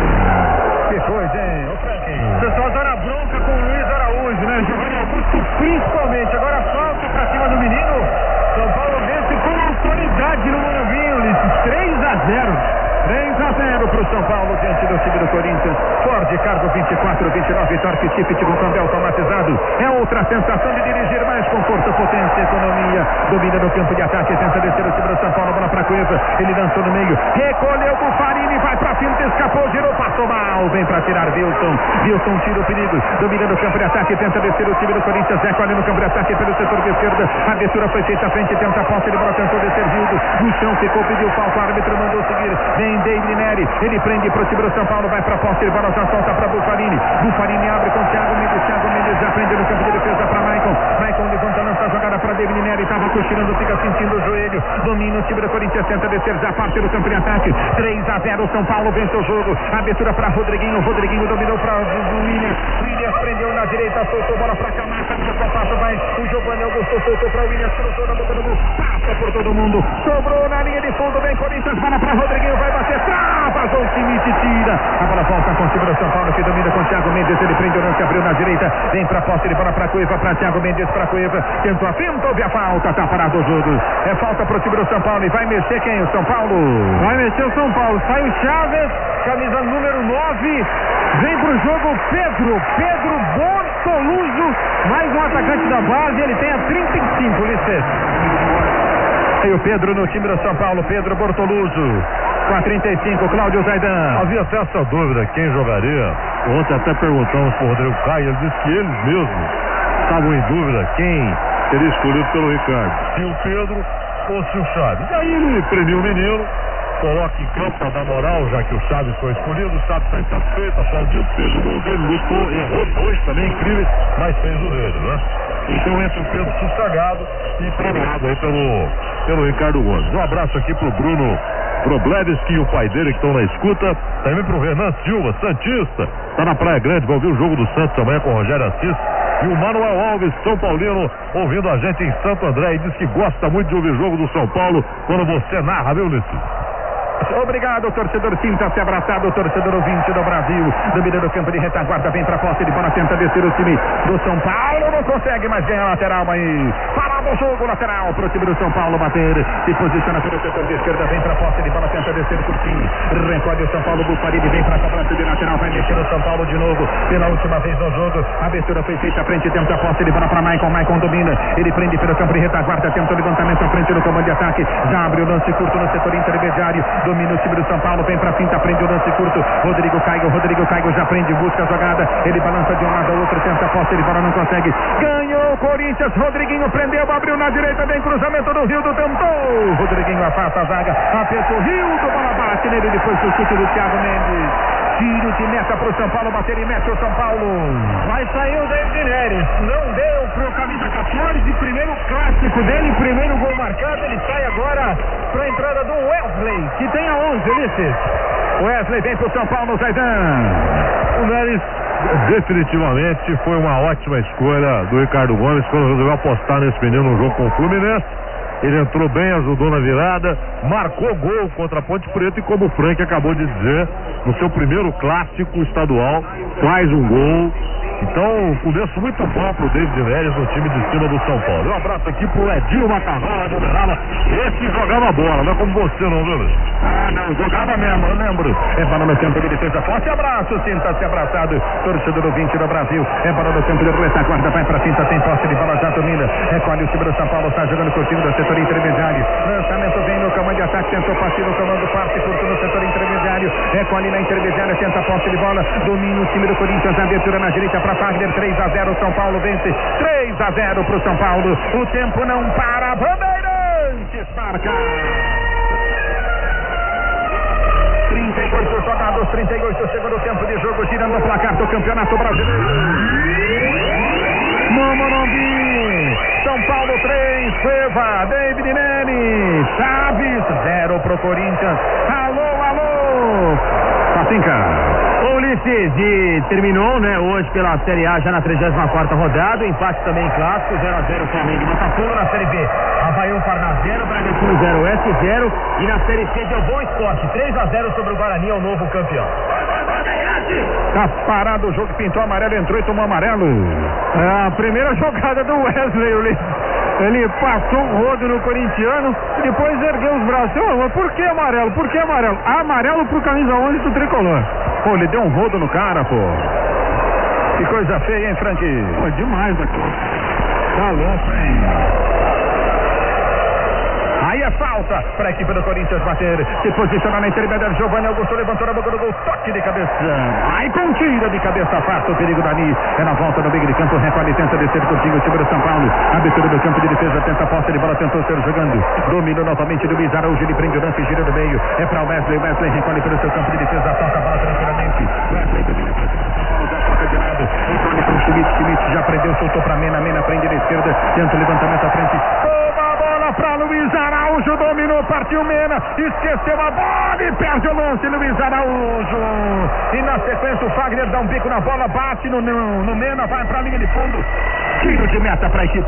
Que coisa, hein? O pessoal tá na bronca com o Luiz Araújo, né? Giovanni Augusto principalmente. Agora falta pra cima do menino. São Paulo vence com autoridade no Morumbi, Ulisses. 3-0. 3-0 pro São Paulo diante do time do Corinthians. Ford Cargo 2429 Torque Tippet com câmbio automatizado. É outra sensação de dirigir, mais conforto, potência, economia. Domina no campo de ataque, tenta descer o time do São Paulo, bola pra Cueva. Ele lançou no meio, recolheu o Farini, vai pra finta, escapou, girou, passou mal. Vem pra tirar Wilson. Wilson tira o perigo. Domina no campo de ataque, tenta descer o time do Corinthians. Recolhe no campo de ataque pelo setor de esquerda. A abertura foi feita à frente, tenta a posse de bola, tentou descer Vildo. No chão ficou, pediu falta, o árbitro mandou seguir. Vem David Neri, ele prende pro time do São Paulo, vai pra posse de bola, já solta pra Bufarini. Bufarini abre com Thiago Mendes já prende no campo de defesa pra Maicon. Maicon levanta, lança a jogada pra David Neri, tava cochilando, fica sentindo o joelho. Domina o time do Corinthians, tenta descer, já parte do campo de ataque. 3-0, São Paulo vence o jogo. Abertura pra Rodriguinho dominou pra Williams. Williams prendeu na direita, soltou bola pra Camacha, no compasso vai o Giovanni Augusto, soltou pra Williams, cruzou na boca do gol, passa por todo mundo, sobrou na linha de fundo, vem Corinthians, bola pra Rodriguinho, vai bater, trava, João Schmidt tira, a bola volta com o time do São Paulo que domina com o Thiago Mendes, ele prende o lance, abriu na direita, vem pra posse de bola pra Cueva, pra Thiago Mendes, pra Cueva, tentou a finta, houve a falta, tá parado o jogo, é falta pro time do São Paulo e vai mexer quem? O São Paulo? Vai mexer o São Paulo, sai o Chaves, camisa número 9, vem pro jogo Pedro Bortoluso, mais um atacante da base, ele tem a 35, Ulisses. E o Pedro no time do São Paulo, Pedro Bortoluso, com a 35, Cláudio Zaidan. Havia até essa dúvida, quem jogaria? Ontem até perguntamos pro Rodrigo Caio, ele disse que eles mesmos estavam em dúvida quem seria escolhido pelo Ricardo, se o Pedro ou se o Chaves. E aí ele premiu o menino, coloca em campo pra dar moral, já que o Chaves foi escolhido, o Chaves está insatisfeito, aplaudiu, fez o gol dele, lutou, errou dois também incríveis, mas fez o dele, né? Então entra o Pedro sossegado e premiado aí pelo Ricardo Gomes. Um abraço aqui pro Bruno Problevski e o pai dele que estão na escuta, também pro Renan Silva, Santista, tá na Praia Grande, vai ouvir o jogo do Santos amanhã com o Rogério Assis. E o Manuel Alves, São Paulino, ouvindo a gente em Santo André e diz que gosta muito de ouvir o jogo do São Paulo quando você narra, viu, Ulisses? Obrigado, torcedor. Sinta-se abraçado, torcedor ouvinte do Brasil. Domina do campo de retaguarda, vem pra posse de bola, tenta descer o time do São Paulo. Não consegue, mas ganha a lateral aí. Parado o jogo, lateral pro time do São Paulo bater. Se posiciona pelo setor de esquerda, vem pra posse de bola, tenta descer curtinho. Recolhe o São Paulo, Bufarini vem pra cobrança de lateral, vai mexer o São Paulo de novo. Pela última vez no jogo, a abertura foi feita à frente, tenta a posse de bola pra Maicon domina. Ele prende pelo campo de retaguarda, tenta o levantamento à frente do comando de ataque. Já abre o lance curto no setor intermediário. Domina o time do São Paulo, vem pra finta, prende o lance curto. Rodrigo Caigo já prende, busca a jogada. Ele balança de um lado ao outro, tenta a posse de bola, não consegue. Ganhou o Corinthians, Rodriguinho prendeu, abriu na direita, vem cruzamento do Rildo, tentou. Rodriguinho afasta a zaga, aperta o Rildo, bola bate nele depois do chute do Thiago Mendes. Tiro de meta pro São Paulo bater e mete o São Paulo. Vai sair o David Neres. Não deu pro camisa 14, primeiro clássico dele, primeiro gol marcado. Ele sai agora pra entrada do Wesley, que tem a 11, Ulisses. Wesley vem pro São Paulo, Zaidan. O Neres definitivamente foi uma ótima escolha do Ricardo Gomes quando resolveu apostar nesse menino no jogo com o Fluminense. Ele entrou bem, ajudou na virada, marcou gol contra a Ponte Preta e, como o Frank acabou de dizer, no seu primeiro clássico estadual, faz um gol. Então, começo muito bom pro David Neres no time de cima do São Paulo. Um abraço aqui pro Edinho Macarrão, do Uberaba. Esse jogava bola, não é como você não, viu? Não, jogava mesmo, eu lembro. É bola no campo de defesa, forte abraço, sinta-se abraçado, torcedor ouvinte do Brasil. É bola no campo de retaguarda, vai pra cinta, tem posse de bola, já domina. Recolhe o time do São Paulo, está jogando curtinho do setor intermediário. Lançamento vem no comando de ataque, tentou partir no comando, parte curto no setor intermediário. Recolhe na intermediária, tenta a posse de bola, domina o time do Corinthians, abertura na direita pra Fagner, 3-0, São Paulo vence, 3-0 pro São Paulo. O tempo não para, Bandeirantes marca. 38 jogados, 38 segundo tempo de jogo, girando o placar do Campeonato Brasileiro. No Morumbi, São Paulo 3, Cueva, David Neres, Chaves, 0 pro Corinthians. Alô, Patinca. Ulisses, e terminou, né, hoje pela Série A, já na 34ª rodada, empate também clássico, 0-0 Flamengo e Botafogo. Na Série B, Avaí Paraná 0, Bragantino 0, S 0, e na Série C deu Bom Esporte, 3-0 sobre o Guarani, é o novo campeão. Tá parado o jogo, pintou amarelo, entrou e tomou amarelo. É a primeira jogada do Wesley, Ulisses. Ele passou um rodo no corintiano e depois ergueu os braços. Mas por que amarelo? Por que amarelo? Amarelo pro camisa 11 do tricolor. Pô, ele deu um rodo no cara, pô. Que coisa feia, hein, Frank? Pô, demais aqui. Tá louco, hein? Aí é falta para a equipe do Corinthians bater. Se posicionar na intermediária, Giovanni Augusto levantou na boca do gol, toque de cabeça. Aí com tira de cabeça, afasta o perigo dali. É na volta no meio de campo, recolhe, tenta descer curtinho o time do São Paulo. Abertura do campo de defesa, tenta a posse de bola, tentou ser jogando. Dominou novamente do Luiz Araújo, ele prende o lance, gira no meio. É para o Wesley recolhe pelo seu campo de defesa, toca a bola tranquilamente. Wesley domina para o já toca de lado. Recolhe para o Schmidt já prendeu, soltou para Mena prende na esquerda, tenta o levantamento à frente. Para Luiz Araújo, dominou, partiu Mena, esqueceu a bola e perde o lance, Luiz Araújo. E na sequência o Fagner dá um bico na bola, bate no Mena, vai para a linha de fundo. Tiro de meta para a equipe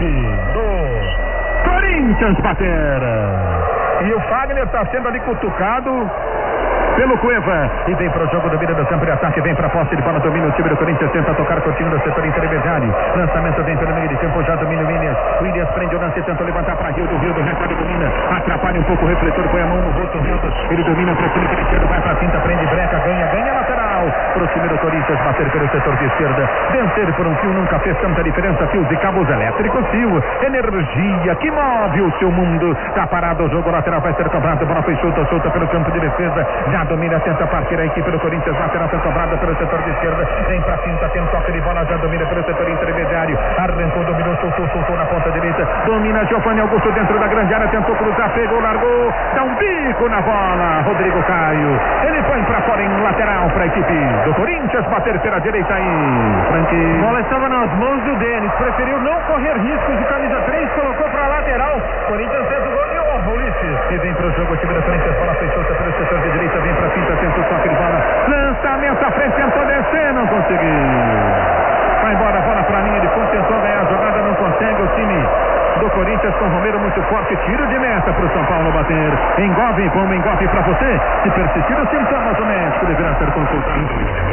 do Corinthians bater. E o Fagner está sendo ali cutucado pelo Cueva, e vem para o jogo do vida do campo de ataque, vem para a posse de bola, domina o time do Corinthians, tenta tocar curtinho do setor intermediário, lançamento vem pelo meio de campo, já domina o Williams prende o lance, tenta levantar para Rildo, recolhe, domina, atrapalha um pouco o refletor, põe a mão no rosto, ele domina para o time esquerdo, vai para a cinta, prende breca, ganha lateral, para o time do Corinthians bater pelo setor de esquerda, vencer por um fio nunca fez tanta diferença, fios e cabos elétricos, fio, energia que move o seu mundo, tá parado o jogo, lateral vai ser cobrado, bola foi solta pelo campo de defesa, já domina, tenta partir a equipe do Corinthians, lateral foi cobrada pelo setor de esquerda, vem pra cinta, tem um toque de bola, já domina pelo setor intermediário, arrancou, dominou, soltou na ponta direita, domina Giovanni Augusto dentro da grande área, tentou cruzar, pegou, largou, dá um bico na bola, Rodrigo Caio, ele põe pra fora em lateral pra equipe do Corinthians, bater pela direita aí, Frank. A bola estava nas mãos do Denis, preferiu não correr riscos de camisa 3, colocou pra lateral, Corinthians fez o gol de novo, Ulisses. E vem pro jogo, o time do Corinthians, bola foi solta pelo setor de direita, vem pra cinta, tenta o toque de bola, lançamento à frente, tentou descer, não conseguiu. Vai embora, bola pra linha de fundo, tentou ganhar a jogada, não consegue, o time do Corinthians com o Romero muito forte, tiro de meta pro São Paulo bater. bater. Engove, como engove pra você. Se persistir os sintomas, o médico deverá ser consultado.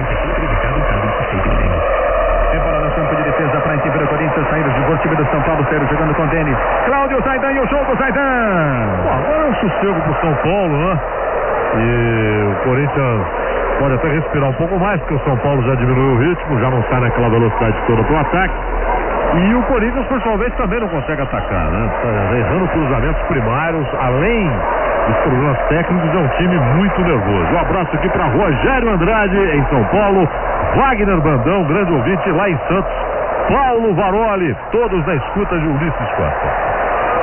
Embora no campo de defesa para a equipe do Corinthians, saída de gol, time do São Paulo, Cero jogando com Denis. Cláudio Zaidan e o jogo, Zaidan. Agora é um sossego pro São Paulo, né? E o Corinthians pode até respirar um pouco mais, porque o São Paulo já diminuiu o ritmo, já não sai naquela velocidade toda pro ataque. E o Corinthians, por sua vez, também não consegue atacar, né? Tá errando cruzamentos primários, além dos problemas técnicos, é um time muito nervoso. Um abraço aqui para Rogério Andrade, em São Paulo, Wagner Brandão, grande ouvinte lá em Santos, Paulo Varoli, todos na escuta de Ulisses Costa.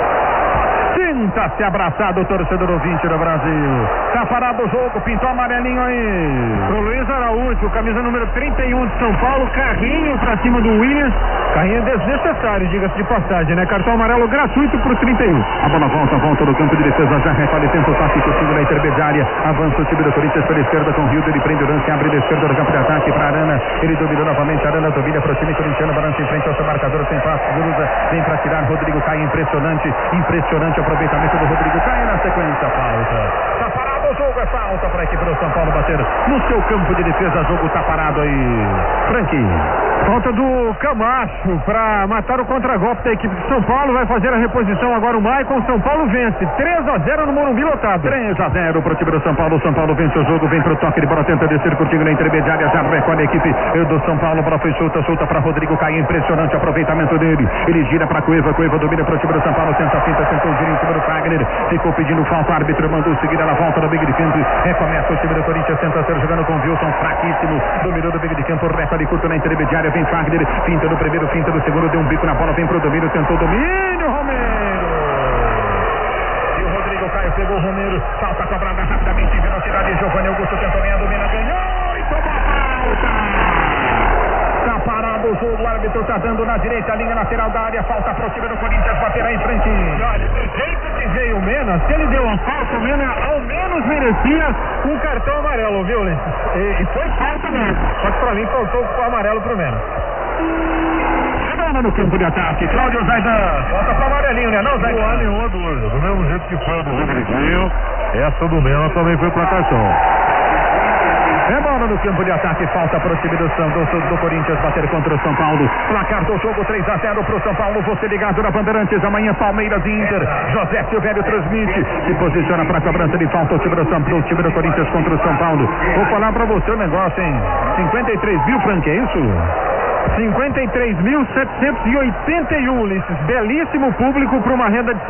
Sinta-se abraçado, torcedor ouvinte do Brasil. Tá parado o jogo, pintou amarelinho aí. Pro Luiz Araújo, camisa número 31 de São Paulo, carrinho pra cima do Williams. Carrinho desnecessário, diga-se de passagem, né? Cartão amarelo gratuito pro 31. A bola volta do campo de defesa, já recolhe, tenta o toque, curtindo na intermediária. Avança o time do Corinthians pela esquerda com o Hildo, ele prende o lance, abre da esquerda do campo de ataque pra Arana. Ele dominou novamente, Arana domina pro time corintiano, balança em frente ao seu marcador, sem passo, cruza, vem pra tirar, Rodrigo Caio, impressionante o aproveitamento do Rodrigo Caio na sequência, falta. Tá parado o jogo, é falta para a equipe do São Paulo bater no seu campo de defesa, jogo tá parado aí. Franqui. Falta do Camacho para matar o contragolpe da equipe de São Paulo, vai fazer a reposição agora o Maicon, São Paulo vence, 3-0 no Morumbi lotado. 3-0 pro time do São Paulo vence o jogo, vem pro toque de bola, tenta descer curtindo na intermediária, já recolhe a equipe do São Paulo, bola foi solta para Rodrigo Caio, impressionante o aproveitamento dele, ele gira para Cueva domina pro time do São Paulo, tenta a finta, tentou girar em cima do Fagner, ficou pedindo falta, o árbitro mandou seguir, ela volta no Big de Campo, recomeça o time do Corinthians, tenta ser jogando com o Wilson, fraquíssimo, dominou do Big de Campo, recolhe curto na intermediária, vem Fagner, finta do primeiro, finta do segundo, deu um bico na bola, vem pro domínio, tentou domínio, Romero! E o Rodrigo Caio pegou o Romero, falta cobrada rapidamente, velocidade, Giovanni Augusto tentou ganhar, domina, ganhou e tomou a falta! Tá parado o jogo, o árbitro tá dando na direita, linha lateral da área, falta pro time do Corinthians, baterá em frente. Olha, do jeito que veio o Mena, se ele deu uma falta, o Mena ao menos merecia um cartão amarelo, viu, Ulisses? E foi falta mesmo. Só que pra mim faltou o amarelo pro Mena. Chegando no campo de ataque, Cláudio Zaidan. Volta pro amarelinho, né? Não, Zaidan. Não há nenhuma dúvida. Do mesmo jeito que foi a do Rodriguinho, essa do Mena também foi pra cartão. É bola no campo de ataque, falta para o time do Corinthians bater contra o São Paulo. Placar do jogo 3-0 para o São Paulo. Você ligado na Bandeirantes, amanhã Palmeiras e Inter. José Silvério transmite, se posiciona para a cobrança de falta o time do São Paulo, o time do Corinthians contra o São Paulo. Vou falar para você o negócio, hein? 53 mil, Frank, é isso? 53.781, Ulisses. Belíssimo público para uma renda de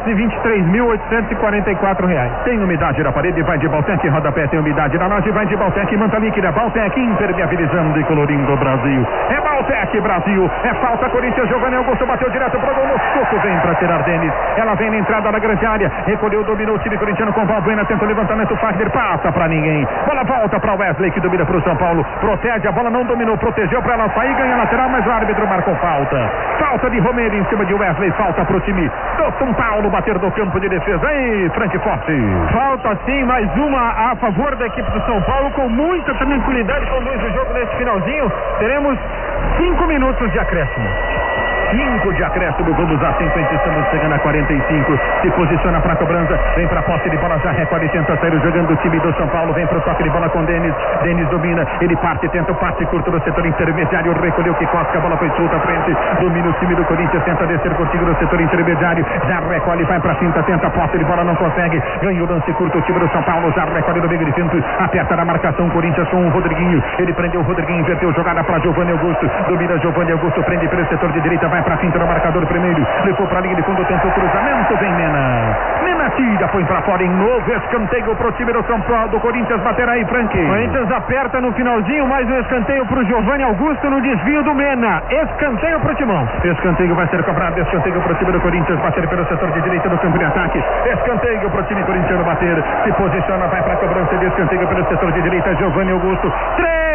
R$723.844. Tem umidade na parede, vai de Baltec, rodapé tem umidade na loja, vai de Baltec, manta líquida, Baltec, impermeabilizando e colorindo o Brasil. É Baltec, Brasil, é falta, Corinthians, Giovanni Augusto bateu direto pro gol, no soco, vem pra tirar Denis, ela vem na entrada da grande área, recolheu, dominou o time corintiano com Valbuena, tenta o levantamento, Fagner passa pra ninguém, bola volta pra Wesley, que domina pro São Paulo, protege, a bola não dominou, protegeu pra ela sair, ganha lateral, mas o árbitro marcou falta. Falta de Romero em cima de Wesley, falta pro time do São Paulo bater do campo de defesa. Aí, Frank Forte. Falta sim, mais uma a favor da equipe do São Paulo, com muita tranquilidade conduz o jogo nesse finalzinho. Teremos 5 minutos de acréscimo. 5 de acréscimo, vamos a 50, estamos chegando a 45, se posiciona para a cobrança, vem para a posse de bola, já recolhe, tenta sair jogando o time do São Paulo, vem para o toque de bola com Denis domina, ele parte, tenta o passe curto no setor intermediário, recolheu que Costa, a bola foi solta à frente, domina o time do Corinthians, tenta descer contigo no setor intermediário, já recolhe, vai para a finta, tenta a posse de bola, não consegue, ganha o lance curto, o time do São Paulo, já recolhe no meio de finto, aperta na marcação, Corinthians com o Rodriguinho, ele prendeu o Rodriguinho, inverteu jogada para Giovanni Augusto, domina Giovanni Augusto, prende pelo setor de direita, vai para a finta no marcador primeiro, levou para a linha de fundo, tentou cruzamento, vem Mena tira, põe para fora em novo escanteio pro time do São Paulo, do Corinthians bater aí, Frank. Corinthians aperta no finalzinho, mais um escanteio pro Giovanni Augusto no desvio do Mena, escanteio pro Timão. Escanteio vai ser cobrado, escanteio pro time do Corinthians bater pelo setor de direita do campo de ataque, escanteio pro time corintiano bater, se posiciona, vai para a cobrança de escanteio pelo setor de direita, Giovanni Augusto, 3-0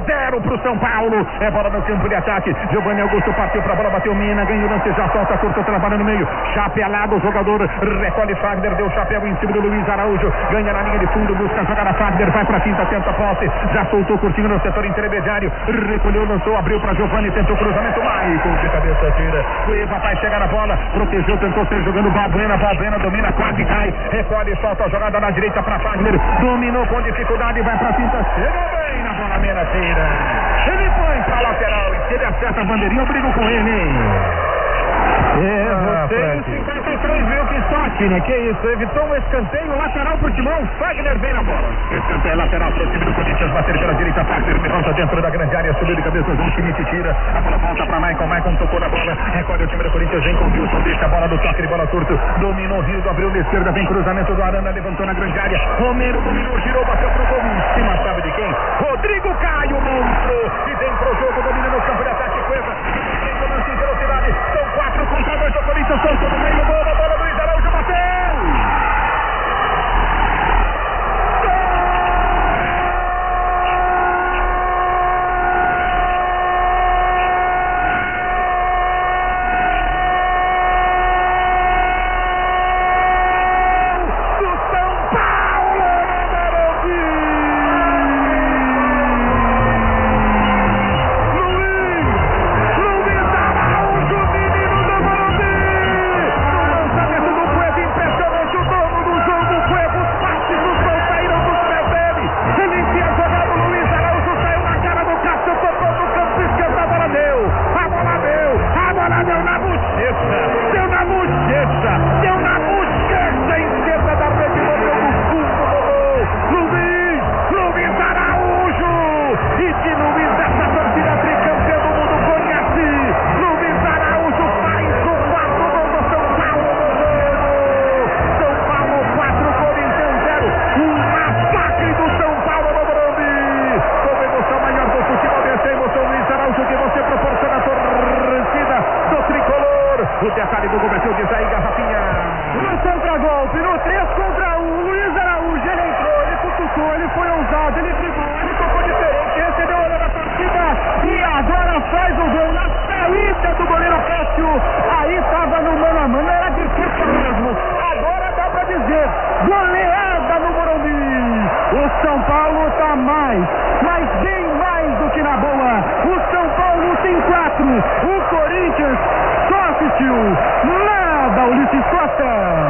0 pro São Paulo. É bola no campo de ataque. Giovanni Augusto partiu pra bola, bateu Mina, ganhou o lance, já solta, curta, trabalha no meio. Chapelado, o jogador recolhe Fagner, deu chapéu em cima do Luiz Araújo. Ganha na linha de fundo, busca a jogada. Fagner vai pra quinta, tenta posse. Já soltou curtinho no setor intermediário. Recolheu, lançou, abriu pra Giovanni, tentou cruzamento. Maicon de cabeça tira. Cueva vai chegar na bola, protegeu, tentou ser jogando. Balbuena domina, quase cai. Recolhe, solta a jogada na direita pra Fagner. Dominou com dificuldade, vai pra quinta. Chegou bem na bola menaceira. Ele põe pra lateral. E se ele acerta a bandeirinha, eu brigo com ele. Você e o 53 viu que sorte, né? Que isso, evitou um escanteio lateral pro Timão. Fagner vem na bola. Escanteio lateral pro time do Corinthians, bater pela direita, Fagner levanta dentro da grande área, subiu de cabeça, João Schmidt tira, a bola volta pra Maicon tocou na bola, recolhe o time do Corinthians, vem com o Wilson, deixa a bola do toque de bola curto, dominou Rildo, abriu na esquerda, vem cruzamento do Arana, levantou na grande área, Romero dominou, girou, bateu pro gol, em cima, sabe de quem? Rodrigo Caio, monstro, e vem pro jogo, domina no campo de ataque, Cueva, vem com lance em velocidade, são 4 contra 2 do Corinthians, soltou no meio, bola do Luiz Araújo, bateu! O detalhe do gol bateu de Zé Garrafinha. No contra-golpe, no 3 contra 1, Luiz Araújo, ele entrou, ele cutucou, ele foi ousado, ele driblou, ele tocou diferente, recebeu a olho da torcida e agora faz o gol na saída do goleiro Cássio. Aí estava no mano a mano, era difícil mesmo. Agora dá pra dizer, goleada no Morumbi. O São Paulo tá mas bem mais do que na boa. O São Paulo tem 4, o Corinthians só assistiu. Nada, Ulisses Costa.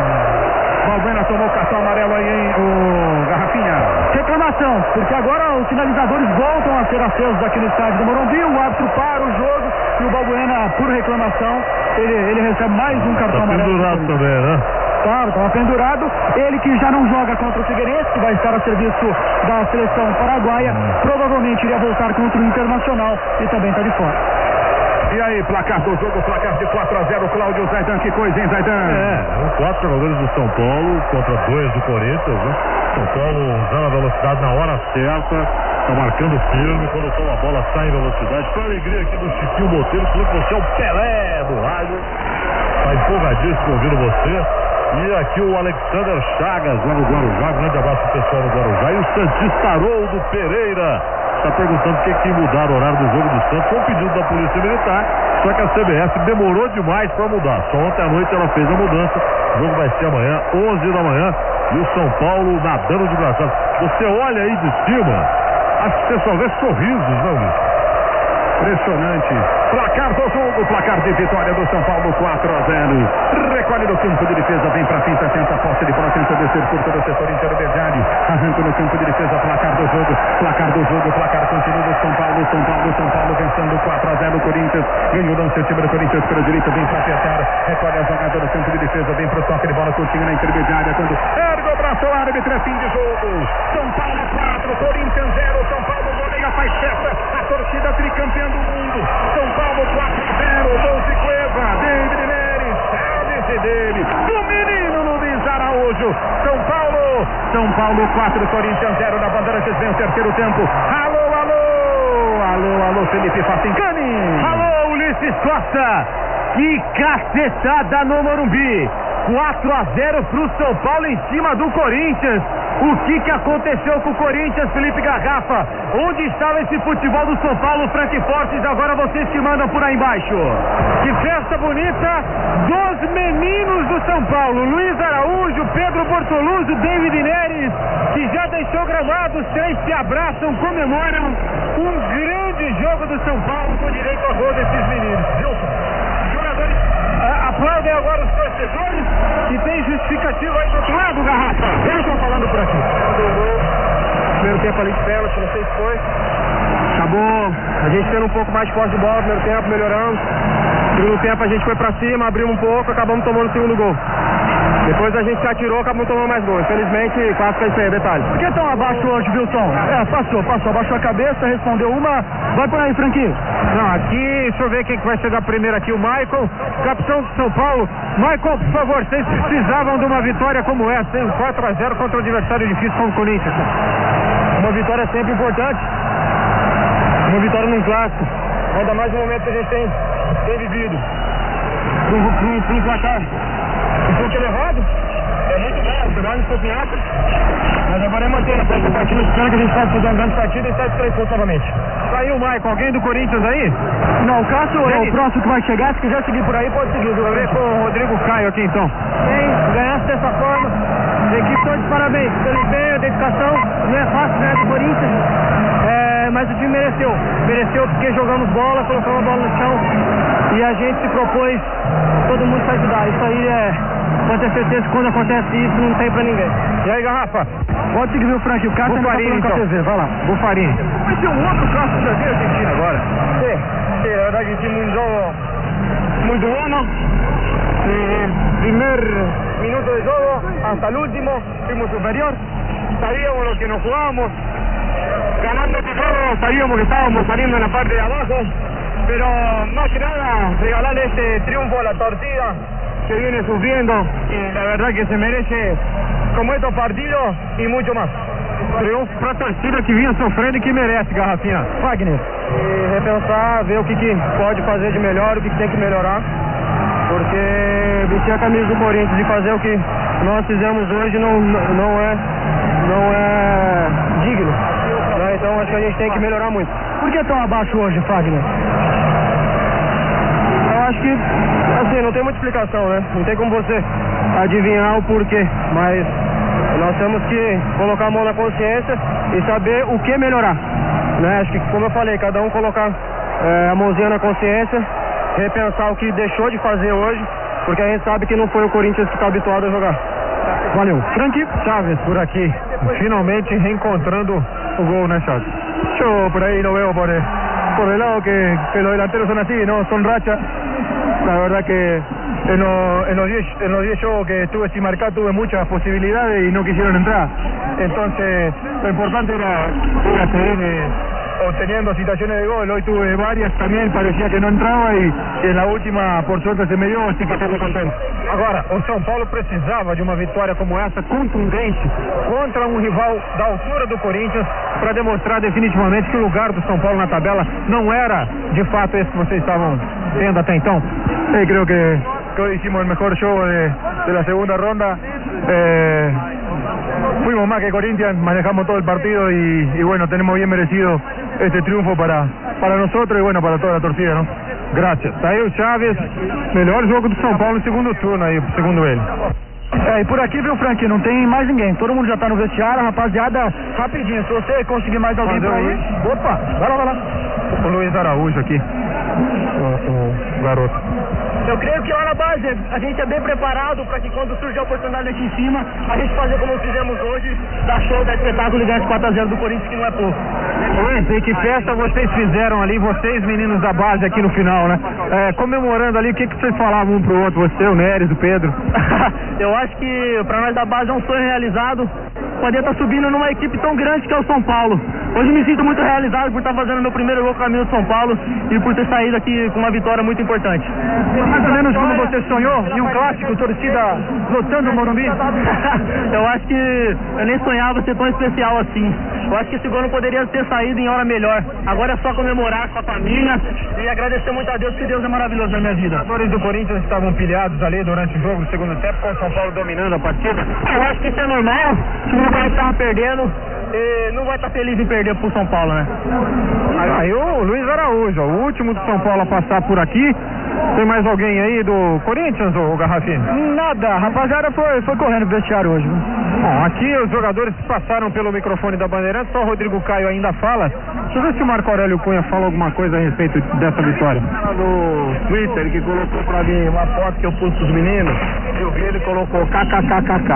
Balbuena tomou cartão amarelo aí, hein, o Garrafinha. Reclamação, porque agora os finalizadores voltam a ser acesos aqui no estádio do Morumbi. O árbitro para o jogo e o Balbuena, por reclamação, ele recebe mais um cartão amarelo. Pendurado também, né? Claro, estava pendurado. Ele que já não joga contra o Figueirense, que vai estar a serviço da seleção paraguaia, provavelmente iria voltar contra o Internacional e também está de fora. E aí, placar do jogo, placar de 4-0, Cláudio Zaidan, que coisa, hein, Zaidan? Eram 4 jogadores do São Paulo contra 2 do Corinthians, né? São Paulo usando a velocidade na hora certa, tá marcando firme, quando toma a bola sai em velocidade. Com a alegria aqui do Chiquinho Botelho, falando que você é o Pelé do rádio. Tá empolgadíssimo ouvindo você. E aqui o Alexander Chagas, lá no Guarujá, grande abraço pro pessoal no Guarujá. E o Santista Haroldo Pereira está perguntando o que mudar o horário do jogo do Santos. Foi um pedido da Polícia Militar, só que a CBF demorou demais para mudar. Só ontem à noite ela fez a mudança. O jogo vai ser amanhã, 11 da manhã, e o São Paulo nadando de braçada. Você olha aí de cima, acho que você só vê sorrisos, não, Luiz? Impressionante. Placar do jogo, placar de vitória do São Paulo, 4-0. Recolhe no campo de defesa, vem pra finta, tenta a posse de bola, tenta descer curta do setor intermediário. Arranca no campo de defesa, placar do jogo, placar continua do São Paulo vencendo 4-0. O Corinthians ganhou o lance, o time do Corinthians pela direita, vem pra apertar, recolhe a jogada no campo de defesa, vem pro toque de bola, curtinho na intermediária, quando ergue o braço, o árbitro, é fim de jogo. São Paulo 4, Corinthians 0, São Paulo goleia, faz festa, a torcida tricampeã do mundo. São Paulo 4-0, gol de Cueva, David Neres, service dele, do menino Luiz Araújo. São Paulo 4, Corinthians 0, na Bandeirantes, vem o terceiro tempo. Alô, Felipe Facincani. Alô, Ulisses Costa. Que cacetada no Morumbi. 4-0 pro São Paulo em cima do Corinthians. O que aconteceu com o Corinthians, Felipe Garrafa? Onde estava esse futebol do São Paulo, Frank Fortes? Agora vocês que mandam por aí embaixo. Que festa bonita dos meninos do São Paulo. Luiz Araújo, Pedro Bortoluso, David Neres, que já deixou gramado. Os três se abraçam, comemoram um grande jogo do São Paulo com direito a gol desses meninos. Jogadores aplaudem agora os torcedores e tem justificativa aí do outro lado, Garrafa. Eles estão falando por aqui. Primeiro tempo ali de pênalti, não sei se foi. Acabou a gente tendo um pouco mais de posse de bola, primeiro tempo melhorando. Segundo tempo a gente foi pra cima, abrimos um pouco, acabamos tomando o segundo gol. Depois a gente se atirou, acabamos tomando mais gol. Infelizmente, clássico é isso aí, detalhe. Por que tão abaixo hoje, Wilson? Passou, abaixou a cabeça, respondeu uma. Vai por aí, Franquinho. Não, aqui, deixa eu ver quem que vai chegar primeiro aqui, o Maicon, capitão de São Paulo. Maicon, por favor, vocês precisavam de uma vitória como essa, hein? 4-0 contra um adversário difícil como o Corinthians. Uma vitória é sempre importante. Uma vitória num clássico. Ainda mais no momento que a gente tem vivido. Pro placar um pouco elevado, é muito bom, pegar um pouco em alta, mas agora é manter a próxima partida, esperando que a gente possa fazer uma grande partida e sair de 3 pontos novamente. Saiu o Maicon, alguém do Corinthians aí? Não, o Cássio é o próximo que vai chegar, se quiser seguir por aí, pode seguir. Vou ver com o Rodrigo Caio aqui então. Ganhasse dessa forma, a equipe toda de parabéns pelo empenho, dedicação, não é fácil ganhar do Corinthians, mas o time mereceu porque jogamos bola, colocamos a bola no chão e a gente se propôs, todo mundo para ajudar. Isso aí pode ter certeza que quando acontece isso não tem pra ninguém. E aí, Garrafa? Pode seguir o Frank, o Cássio está falando com a TV, vai lá. Bufarini. Vai ter um outro clássico da Argentina agora. Sim, la verdad que hicimos un juego muy bueno. Primer minuto de juego hasta el último fuimos superior. Sabíamos lo que nos jugábamos. Ganando todo, sabíamos que estábamos saliendo en la parte de abajo. Pero más que nada, regalarle este triunfo a la torcida que viene sufriendo. Y la verdad que se merece como estos partidos y mucho más. Triunfo pra torcida que vinha sofrendo e que merece, Garrafinha. Wagner. E repensar, ver o que pode fazer de melhor, o que tem que melhorar. Porque vestir a camisa do Corinthians e fazer o que nós fizemos hoje não é digno. Né? Então acho que a gente tem que melhorar muito. Por que tão abaixo hoje, Wagner? Eu acho que, assim, não tem muita explicação, né? Não tem como você adivinhar o porquê, mas nós temos que colocar a mão na consciência e saber o que melhorar, né? Acho que, como eu falei, cada um colocar a mãozinha na consciência, repensar o que deixou de fazer hoje, porque a gente sabe que não foi o Corinthians que está habituado a jogar. Valeu. Frank Chaves por aqui, finalmente reencontrando o gol, né, Chaves? Yo por ahí lo veo por el lado que los delanteros son así, ¿no? Son rachas. La verdad que en los 10 juegos que estuve sin marcar tuve muchas posibilidades y no quisieron entrar. Entonces lo importante era seguir obteniendo situaciones de gol. Hoy tuve varias también, parecía que no entraba y en la última por suerte se me dio, así que estoy muy contento. Agora, o São Paulo precisava de uma vitória como essa, contundente, contra um rival da altura do Corinthians, para demonstrar definitivamente que o lugar do São Paulo na tabela não era, de fato, esse que vocês estavam tendo até então. Sí, creo que hoy hicimos el mejor show de la segunda ronda. Fuimos más que Corinthians, manejamos todo el partido y bueno, tenemos bien merecido este triunfo para nosotros y bueno, para toda la torcida, ¿no? Graças. Tá aí o Chaves, melhor jogo do São Paulo no segundo turno aí, segundo ele. E por aqui, viu, Frank, não tem mais ninguém, todo mundo já tá no vestiário, rapaziada, rapidinho, se você conseguir mais alguém por aí, opa, vai lá. O Luiz Araújo aqui, o garoto. Eu creio que lá na base a gente é bem preparado para que quando surgir a oportunidade aqui em cima, a gente fazer como fizemos hoje, dar show, dar espetáculo e ganhar esse 4-0 do Corinthians, que não é pouco. E que festa vocês fizeram ali, vocês meninos da base aqui no final, né? Comemorando ali, o que vocês falavam um pro outro, você, o Neres, o Pedro? Eu acho que para nós da base é um sonho realizado, poder estar subindo numa equipe tão grande que é o São Paulo. Hoje me sinto muito realizado por estar fazendo meu primeiro gol com a camisa do São Paulo e por ter saído aqui com uma vitória muito importante. Mais ou menos como você sonhou em um clássico, torcida lotando o Morumbi? Eu acho que eu nem sonhava ser tão especial assim. Eu acho que esse gol não poderia ter saído em hora melhor. Agora é só comemorar com a família e agradecer muito a Deus, que Deus é maravilhoso na minha vida. Os jogadores do Corinthians estavam pilhados ali durante o jogo do segundo tempo, com o São Paulo dominando a partida. Eu acho que isso é normal. Se o Corinthians estava perdendo, não vai estar feliz em perder pro São Paulo, né? Aí o Luiz Araújo, o último do São Paulo a passar por aqui. Tem mais alguém aí do Corinthians, ou Garrafinha? Nada, a rapaziada foi correndo pro vestiário hoje. Bom, aqui os jogadores passaram pelo microfone da Bandeirantes, só o Rodrigo Caio ainda fala. Deixa eu ver se o Marco Aurélio Cunha fala alguma coisa a respeito dessa vitória. No Twitter, que colocou pra mim uma foto que eu pus pros meninos, eu vi ele colocou kkkk.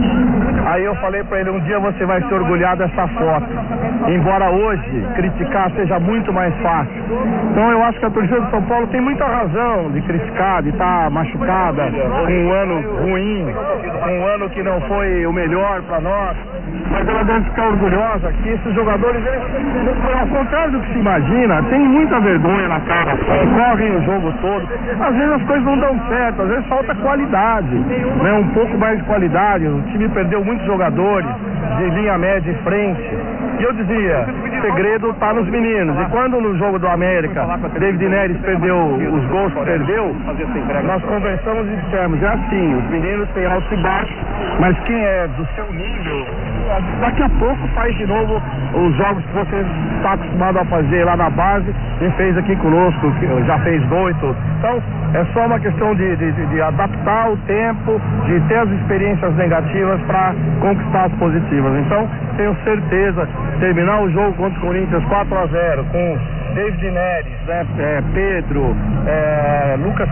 Aí eu falei pra ele, um dia você vai se orgulhar dessa foto. Embora hoje criticar seja muito mais fácil. Então eu acho que a torcida do São Paulo tem muita razão de criticar, de estar machucada, com um ano ruim, um ano que não foi o melhor pra nós. Mas ela deve ficar orgulhosa que esses jogadores, eles, ao contrário do que se imagina, tem muita vergonha na cara, correm o jogo todo. Às vezes as coisas não dão certo, às vezes falta qualidade, né? Um pouco mais de qualidade. O time perdeu muitos jogadores de linha média e frente. E eu dizia, o segredo está nos meninos. E quando no jogo do América, David Neres perdeu os gols que perdeu, nós conversamos e dissemos, é assim, os meninos têm altos e baixos, mas quem é do seu nível, daqui a pouco faz de novo os jogos que você está acostumado a fazer lá na base e fez aqui conosco, que já fez gol e tudo. Então, é só uma questão de adaptar o tempo, de ter as experiências negativas para conquistar as positivas. Então, tenho certeza, terminar o jogo contra o Corinthians 4-0 com David Neres, né, Pedro, Lucas,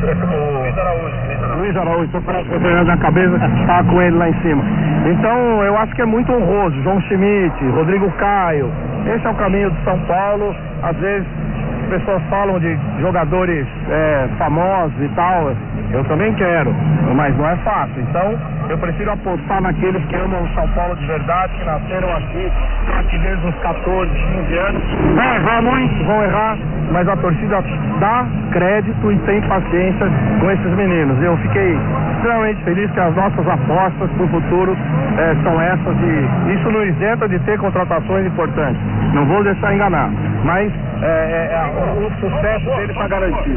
Luiz Araújo, estou com na cabeça, está com ele lá em cima. Então, eu acho que é muito honroso. João Schmidt, Rodrigo Caio, esse é o caminho do São Paulo. Às vezes as pessoas falam de jogadores famosos e tal, eu também quero, mas não é fácil. Então eu prefiro apostar naqueles que amam o São Paulo de verdade, que nasceram aqui desde os 14, 15 anos. Vão errar muito, vão errar, mas a torcida dá crédito e tem paciência com esses meninos. Eu fiquei extremamente feliz que as nossas apostas para o futuro são essas, e isso não isenta de ter contratações importantes. Não vou deixar enganar, mas o sucesso dele está garantido.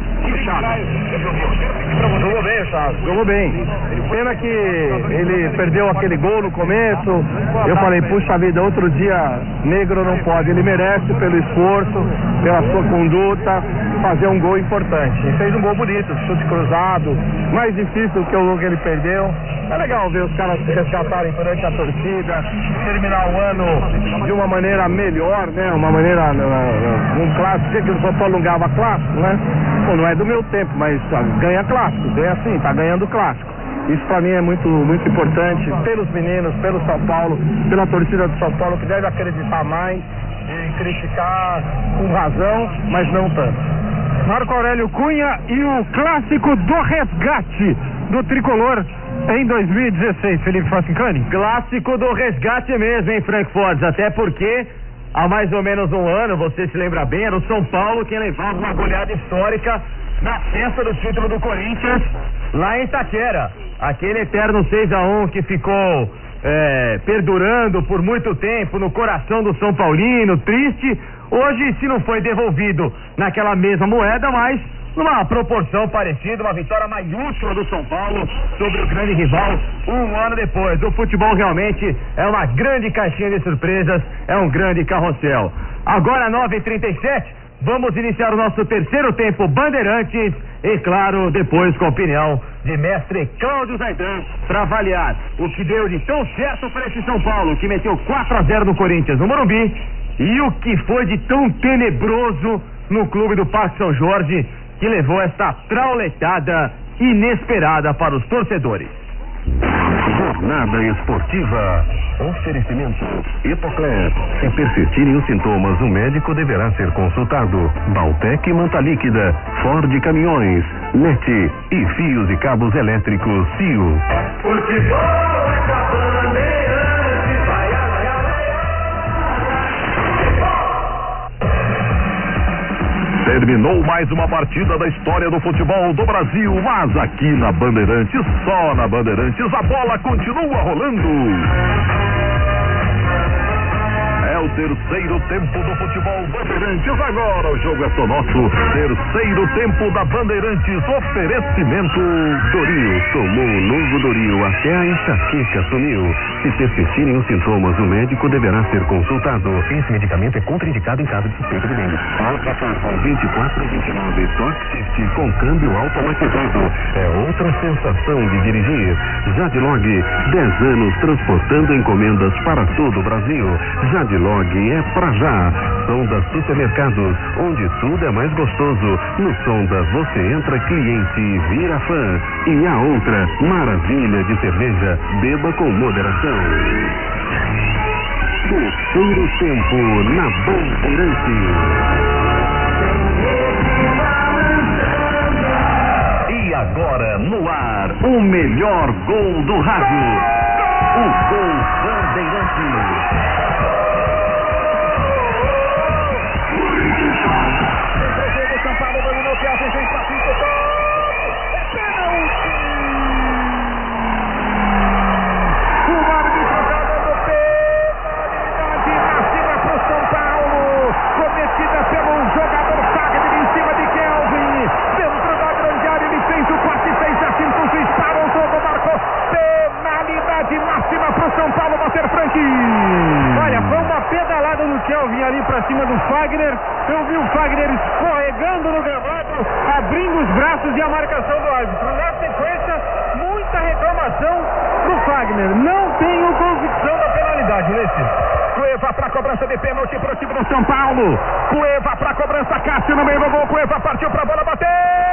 Jogou bem o Chaves, jogou bem. Pena que ele perdeu aquele gol no começo. Eu falei, puxa vida, outro dia negro não pode. Ele merece pelo esforço, pela sua conduta, fazer um gol importante. E fez um gol bonito, chute cruzado, mais difícil do que o gol que ele perdeu. É legal ver os caras se resgatarem perante a torcida, terminar o ano de uma maneira melhor, né? Uma maneira, um clássico, que o São Paulo não ganhava clássico, né? Pô, não é do meu tempo, mas ganha clássico, ganha assim, tá ganhando clássico. Isso pra mim é muito, muito importante, pelos meninos, pelo São Paulo, pela torcida do São Paulo, que deve acreditar mais e criticar com razão, mas não tanto. Marco Aurélio Cunha e o clássico do resgate do Tricolor em 2016, Felipe Facincani. Clássico do resgate mesmo, hein, Frank Fortes? Até porque há mais ou menos um ano, você se lembra bem, era o São Paulo quem levava uma goleada histórica na festa do título do Corinthians lá em Itaquera. Aquele eterno 6-1 que ficou perdurando por muito tempo no coração do São Paulino, triste. Hoje, se não foi devolvido naquela mesma moeda, mas numa proporção parecida, uma vitória maiúscula do São Paulo sobre o grande rival um ano depois. O futebol realmente é uma grande caixinha de surpresas, é um grande carrossel. Agora 9h37, vamos iniciar o nosso terceiro tempo Bandeirantes e, claro, depois com a opinião de mestre Cláudio Zaidan para avaliar o que deu de tão certo para esse São Paulo, que meteu 4-0 no Corinthians no Morumbi, e o que foi de tão tenebroso no clube do Parque São Jorge, que levou esta trauletada inesperada para os torcedores. Jornada Esportiva. Oferecimento Epocler. Se persistirem os sintomas, o médico deverá ser consultado. Baltec Manta Líquida, Ford Caminhões, NET e fios e cabos elétricos Cio. Futebol é da Bandeirantes, vai, Terminou mais uma partida da história do futebol do Brasil, mas aqui na Bandeirantes, só na Bandeirantes, a bola continua rolando. É o terceiro tempo do futebol Bandeirantes. Agora o jogo é só nosso. Terceiro tempo da Bandeirantes. Oferecimento Doril. Tomou o novo Doril, até a enxaqueca sumiu. Se persistirem os sintomas, o médico deverá ser consultado. Esse medicamento é contraindicado em caso de suspeita de dengue. Ultrapassa 2429 Toxic com câmbio automatizado. É outra sensação de dirigir. Jadlog, 10 anos transportando encomendas para todo o Brasil. Jadlog é pra já. Sonda Supermercados, onde tudo é mais gostoso. No Sonda você entra cliente e vira fã. E a outra, maravilha de cerveja, beba com moderação. Terceiro tempo na Bandeirantes. E agora no ar, o melhor gol do rádio. O Gol Bandeirantes. São Paulo dominou, que a gente para 5 é pênalti. O árbitro já dando penalidade máxima para o São Paulo, cometida pelo jogador Fagner em cima de Kelvin, dentro da grande área. Ele fez o corte, fez a cintura, disparou o jogo, marcou penalidade máxima para o São Paulo bater franquinho. Olha, foi uma pedalada do Kelvin ali pra cima do Fagner. Eu vi o Fagner escorregando no gramado, abrindo os braços e a marcação do árbitro. Na sequência, muita reclamação pro Fagner. Não tenho convicção da penalidade, Ulisses. Cueva para cobrança de pênalti pro time do São Paulo. Cueva para cobrança, Cássio no meio do gol. Cueva partiu pra bola, bateu!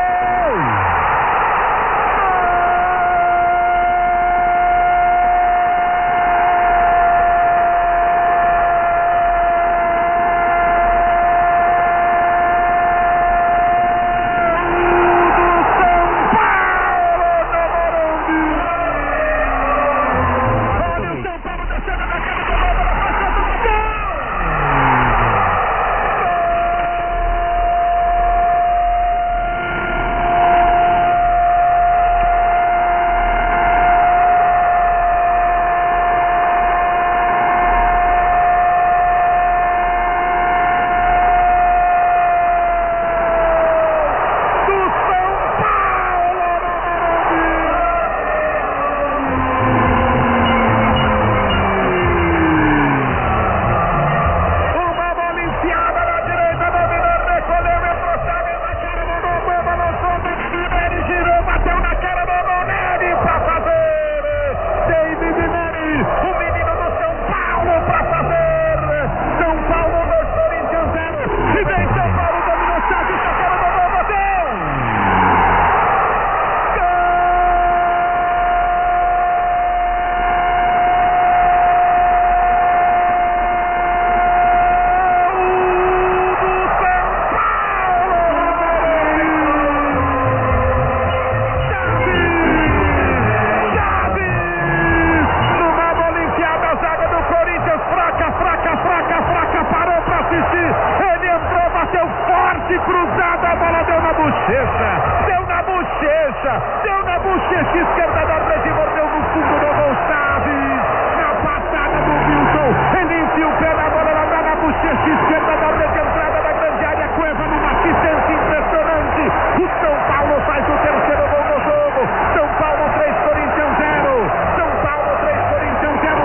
Deu na bochecha esquerda da rede, mordeu no fundo do gol Chaves. Na passada do Wilson, ele enfia o pé na bola, ela dá na bochecha esquerda da rede, entrada da grande área. Cueva numa assistência impressionante. O São Paulo faz o terceiro gol do jogo. São Paulo 3, Corinthians 0. São Paulo 3, Corinthians 0.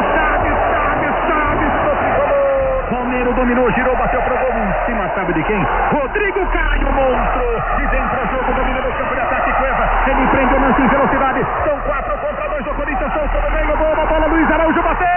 Chaves do tricolor. Romero dominou, girou, bateu pro gol em cima, sabe de quem? Rodrigo Caio, monstro. E vem pro jogo, domina no campo de ataque. Cueva, ele empreende o lance em velocidade. São 4 contra 2 do Corinthians. Solta no meio, boa bola, Luiz Araújo bateu.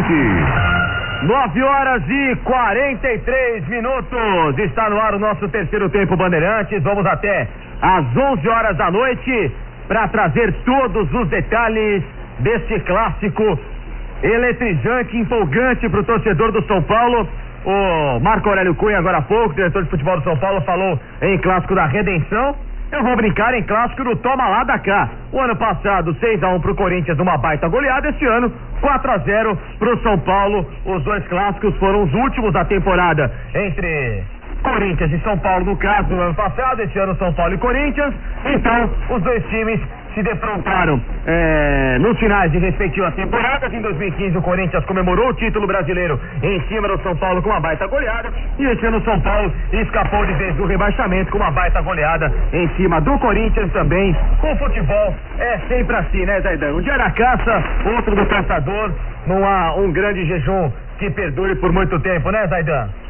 Bandeirantes. 9 horas e 43 minutos. Está no ar o nosso terceiro tempo Bandeirantes. Vamos até às 11 horas da noite para trazer todos os detalhes deste clássico eletrizante, empolgante para o torcedor do São Paulo. O Marco Aurélio Cunha, agora há pouco, diretor de futebol do São Paulo, falou em clássico da redenção. Eu vou brincar em clássico do toma lá da cá. O ano passado 6-1 pro Corinthians, uma baita goleada. Este ano 4-0 pro São Paulo. Os dois clássicos foram os últimos da temporada entre Corinthians e São Paulo, no caso do ano passado. Este ano São Paulo e Corinthians. Então os dois times se defrontaram nos finais de respectivas temporadas. Em 2015 o Corinthians comemorou o título brasileiro em cima do São Paulo com uma baita goleada, e esse ano o São Paulo escapou de vez do rebaixamento com uma baita goleada em cima do Corinthians também. O futebol é sempre assim, né, Zaidan? Um dia era caça, outro do caçador. Não há um grande jejum que perdure por muito tempo, né, Zaidan?